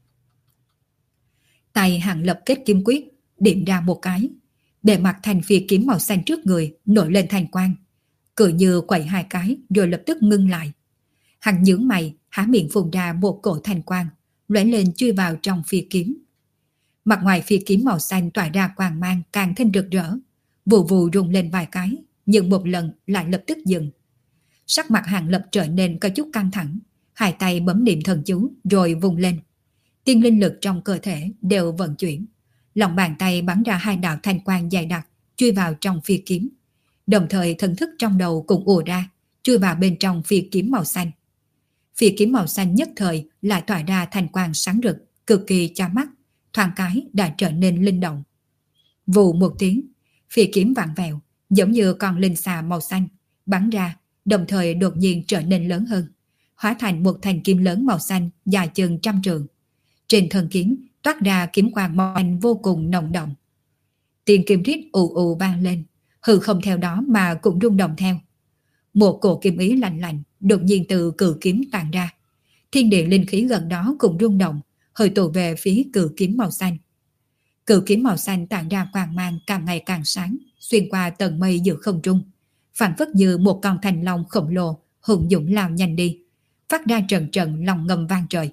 Tay Hàng Lập kết kiếm quyết, điểm ra một cái. Bề mặt thanh phi kiếm màu xanh trước người nổi lên thanh quang, cười như quậy hai cái rồi lập tức ngưng lại. Hắn nhướng mày, há miệng phun ra một cổ thanh quang, lóe lên chui vào trong phi kiếm. Mặt ngoài phi kiếm màu xanh tỏa ra quang mang càng thêm rực rỡ, vù vù rung lên vài cái, nhưng một lần lại lập tức dừng. Sắc mặt Hàng Lập trở nên có chút căng thẳng, hai tay bấm niệm thần chú rồi vùng lên. Tiên linh lực trong cơ thể đều vận chuyển, lòng bàn tay bắn ra hai đạo thanh quang dày đặc chui vào trong phi kiếm, đồng thời thần thức trong đầu cũng ùa ra chui vào bên trong phi kiếm màu xanh. Phi kiếm màu xanh nhất thời lại tỏa ra thanh quang sáng rực, cực kỳ chói mắt, thoáng cái đã trở nên linh động. Vù một tiếng, phi kiếm vặn vẹo giống như con linh xà màu xanh bắn ra, đồng thời đột nhiên trở nên lớn hơn, hóa thành một thanh kiếm lớn màu xanh dài chừng trăm trượng. Trên thân kiếm toát ra kiếm quang màu xanh vô cùng nồng đậm. Tiếng kim rít ù ù vang lên, hư không theo đó mà cũng rung động theo. Một cổ kiếm ý lạnh lạnh đột nhiên từ cự kiếm tàn ra, thiên địa linh khí gần đó cũng rung động, hơi tụ về phía cự kiếm màu xanh. Cự kiếm màu xanh tản ra quang mang càng ngày càng sáng, xuyên qua tầng mây giữa không trung, phảng phất như một con thanh long khổng lồ hùng dũng lao nhanh đi, phát ra trận trận lòng ngầm vang trời.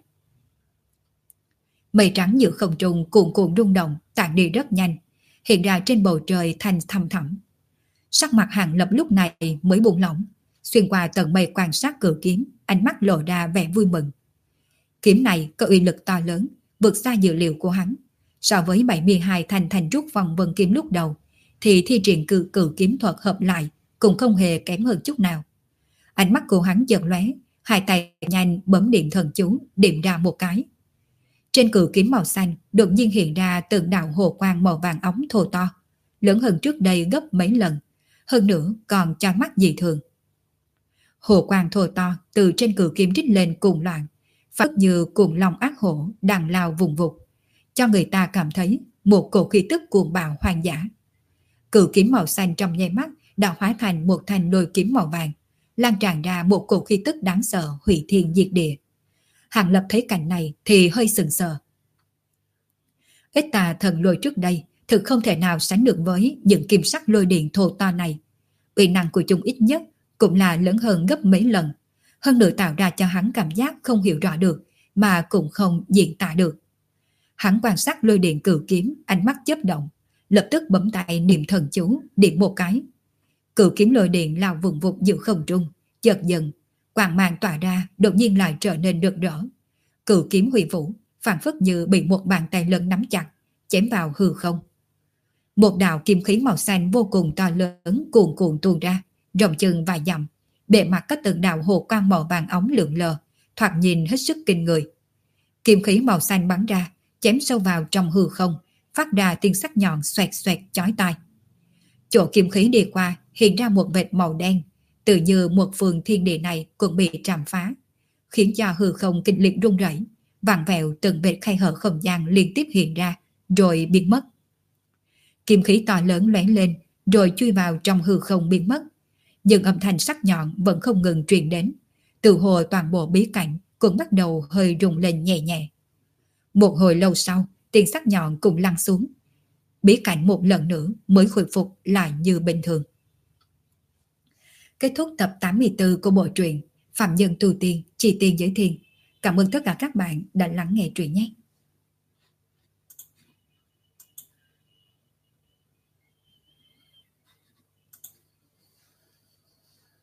Mây trắng giữa không trung cuồn cuộn rung động, tản đi rất nhanh, hiện ra trên bầu trời thành thăm thẳm. Sắc mặt Hàng Lập lúc này mới buông lỏng, xuyên qua tầng mây quan sát cự kiếm, ánh mắt lộ ra vẻ vui mừng. Kiếm này có uy lực to lớn, vượt xa dự liệu của hắn. So với bảy mươi hai thanh thanh trúc phong vân kiếm lúc đầu, thì thi triển cự cự kiếm thuật hợp lại cũng không hề kém hơn chút nào. Ánh mắt của hắn chợt lóe, hai tay nhanh bấm điểm thần chú, điểm ra một cái. Trên cự kiếm màu xanh đột nhiên hiện ra từng đạo hồ quang màu vàng óng thô to, lớn hơn trước đây gấp mấy lần, hơn nữa còn chói mắt dị thường. Hồ quang thô to từ trên cự kiếm rít lên cuồng loạn, phất như cuồng long ác hổ đang lao vùng vụt, cho người ta cảm thấy một cổ khí tức cuồng bạo hoang dã. Cự kiếm màu xanh trong nháy mắt đã hóa thành một thanh lôi kiếm màu vàng, lan tràn ra một cổ khí tức đáng sợ hủy thiên diệt địa. Hàng Lập thấy cảnh này thì hơi sừng sờ. Ít tà thần lôi trước đây thực không thể nào sánh được với những kim sắc lôi điện thô to này. Uy năng của chúng ít nhất cũng là lớn hơn gấp mấy lần, hơn nữa tạo ra cho hắn cảm giác không hiểu rõ được mà cũng không diễn tả được. Hắn quan sát lôi điện cự kiếm, ánh mắt chớp động, lập tức bấm tay niệm thần chú, điểm một cái. Cửu kiếm lôi điện lao vùng vụt giữa không trung, chợt dần, quang mang tỏa ra đột nhiên lại trở nên rực rỡ. Cửu kiếm huy vũ, phảng phất như bị một bàn tay lớn nắm chặt, chém vào hư không. Một đạo kim khí màu xanh vô cùng to lớn cuồn cuộn tuôn ra, rộng chừng vài dặm, bề mặt các từng đạo hồ quang màu vàng óng lượn lờ, thoạt nhìn hết sức kinh người. Kim khí màu xanh bắn ra, chém sâu vào trong hư không, phát ra tiếng sắc nhọn xoẹt xoẹt chói tai. Chỗ kim khí đi qua hiện ra một vệt màu đen, tự như một phương thiên địa này cũng bị trảm phá, khiến cho hư không kịch liệt rung rẩy, vặn vẹo từng vệt khe hở không gian liên tiếp hiện ra, rồi biến mất. Kim khí to lớn lóe lên, rồi chui vào trong hư không biến mất, nhưng âm thanh sắc nhọn vẫn không ngừng truyền đến, từ hồ toàn bộ bí cảnh cũng bắt đầu hơi rung lên nhẹ nhẹ. Một hồi lâu sau, tiếng sắc nhọn cũng lăn xuống, bí cảnh một lần nữa mới khôi phục lại như bình thường. Kết thúc tập tám mươi tư của bộ truyện Phạm Nhân Tu Tiên, Chi Tiên Giới Thiên. Cảm ơn tất cả các bạn đã lắng nghe truyện nhé.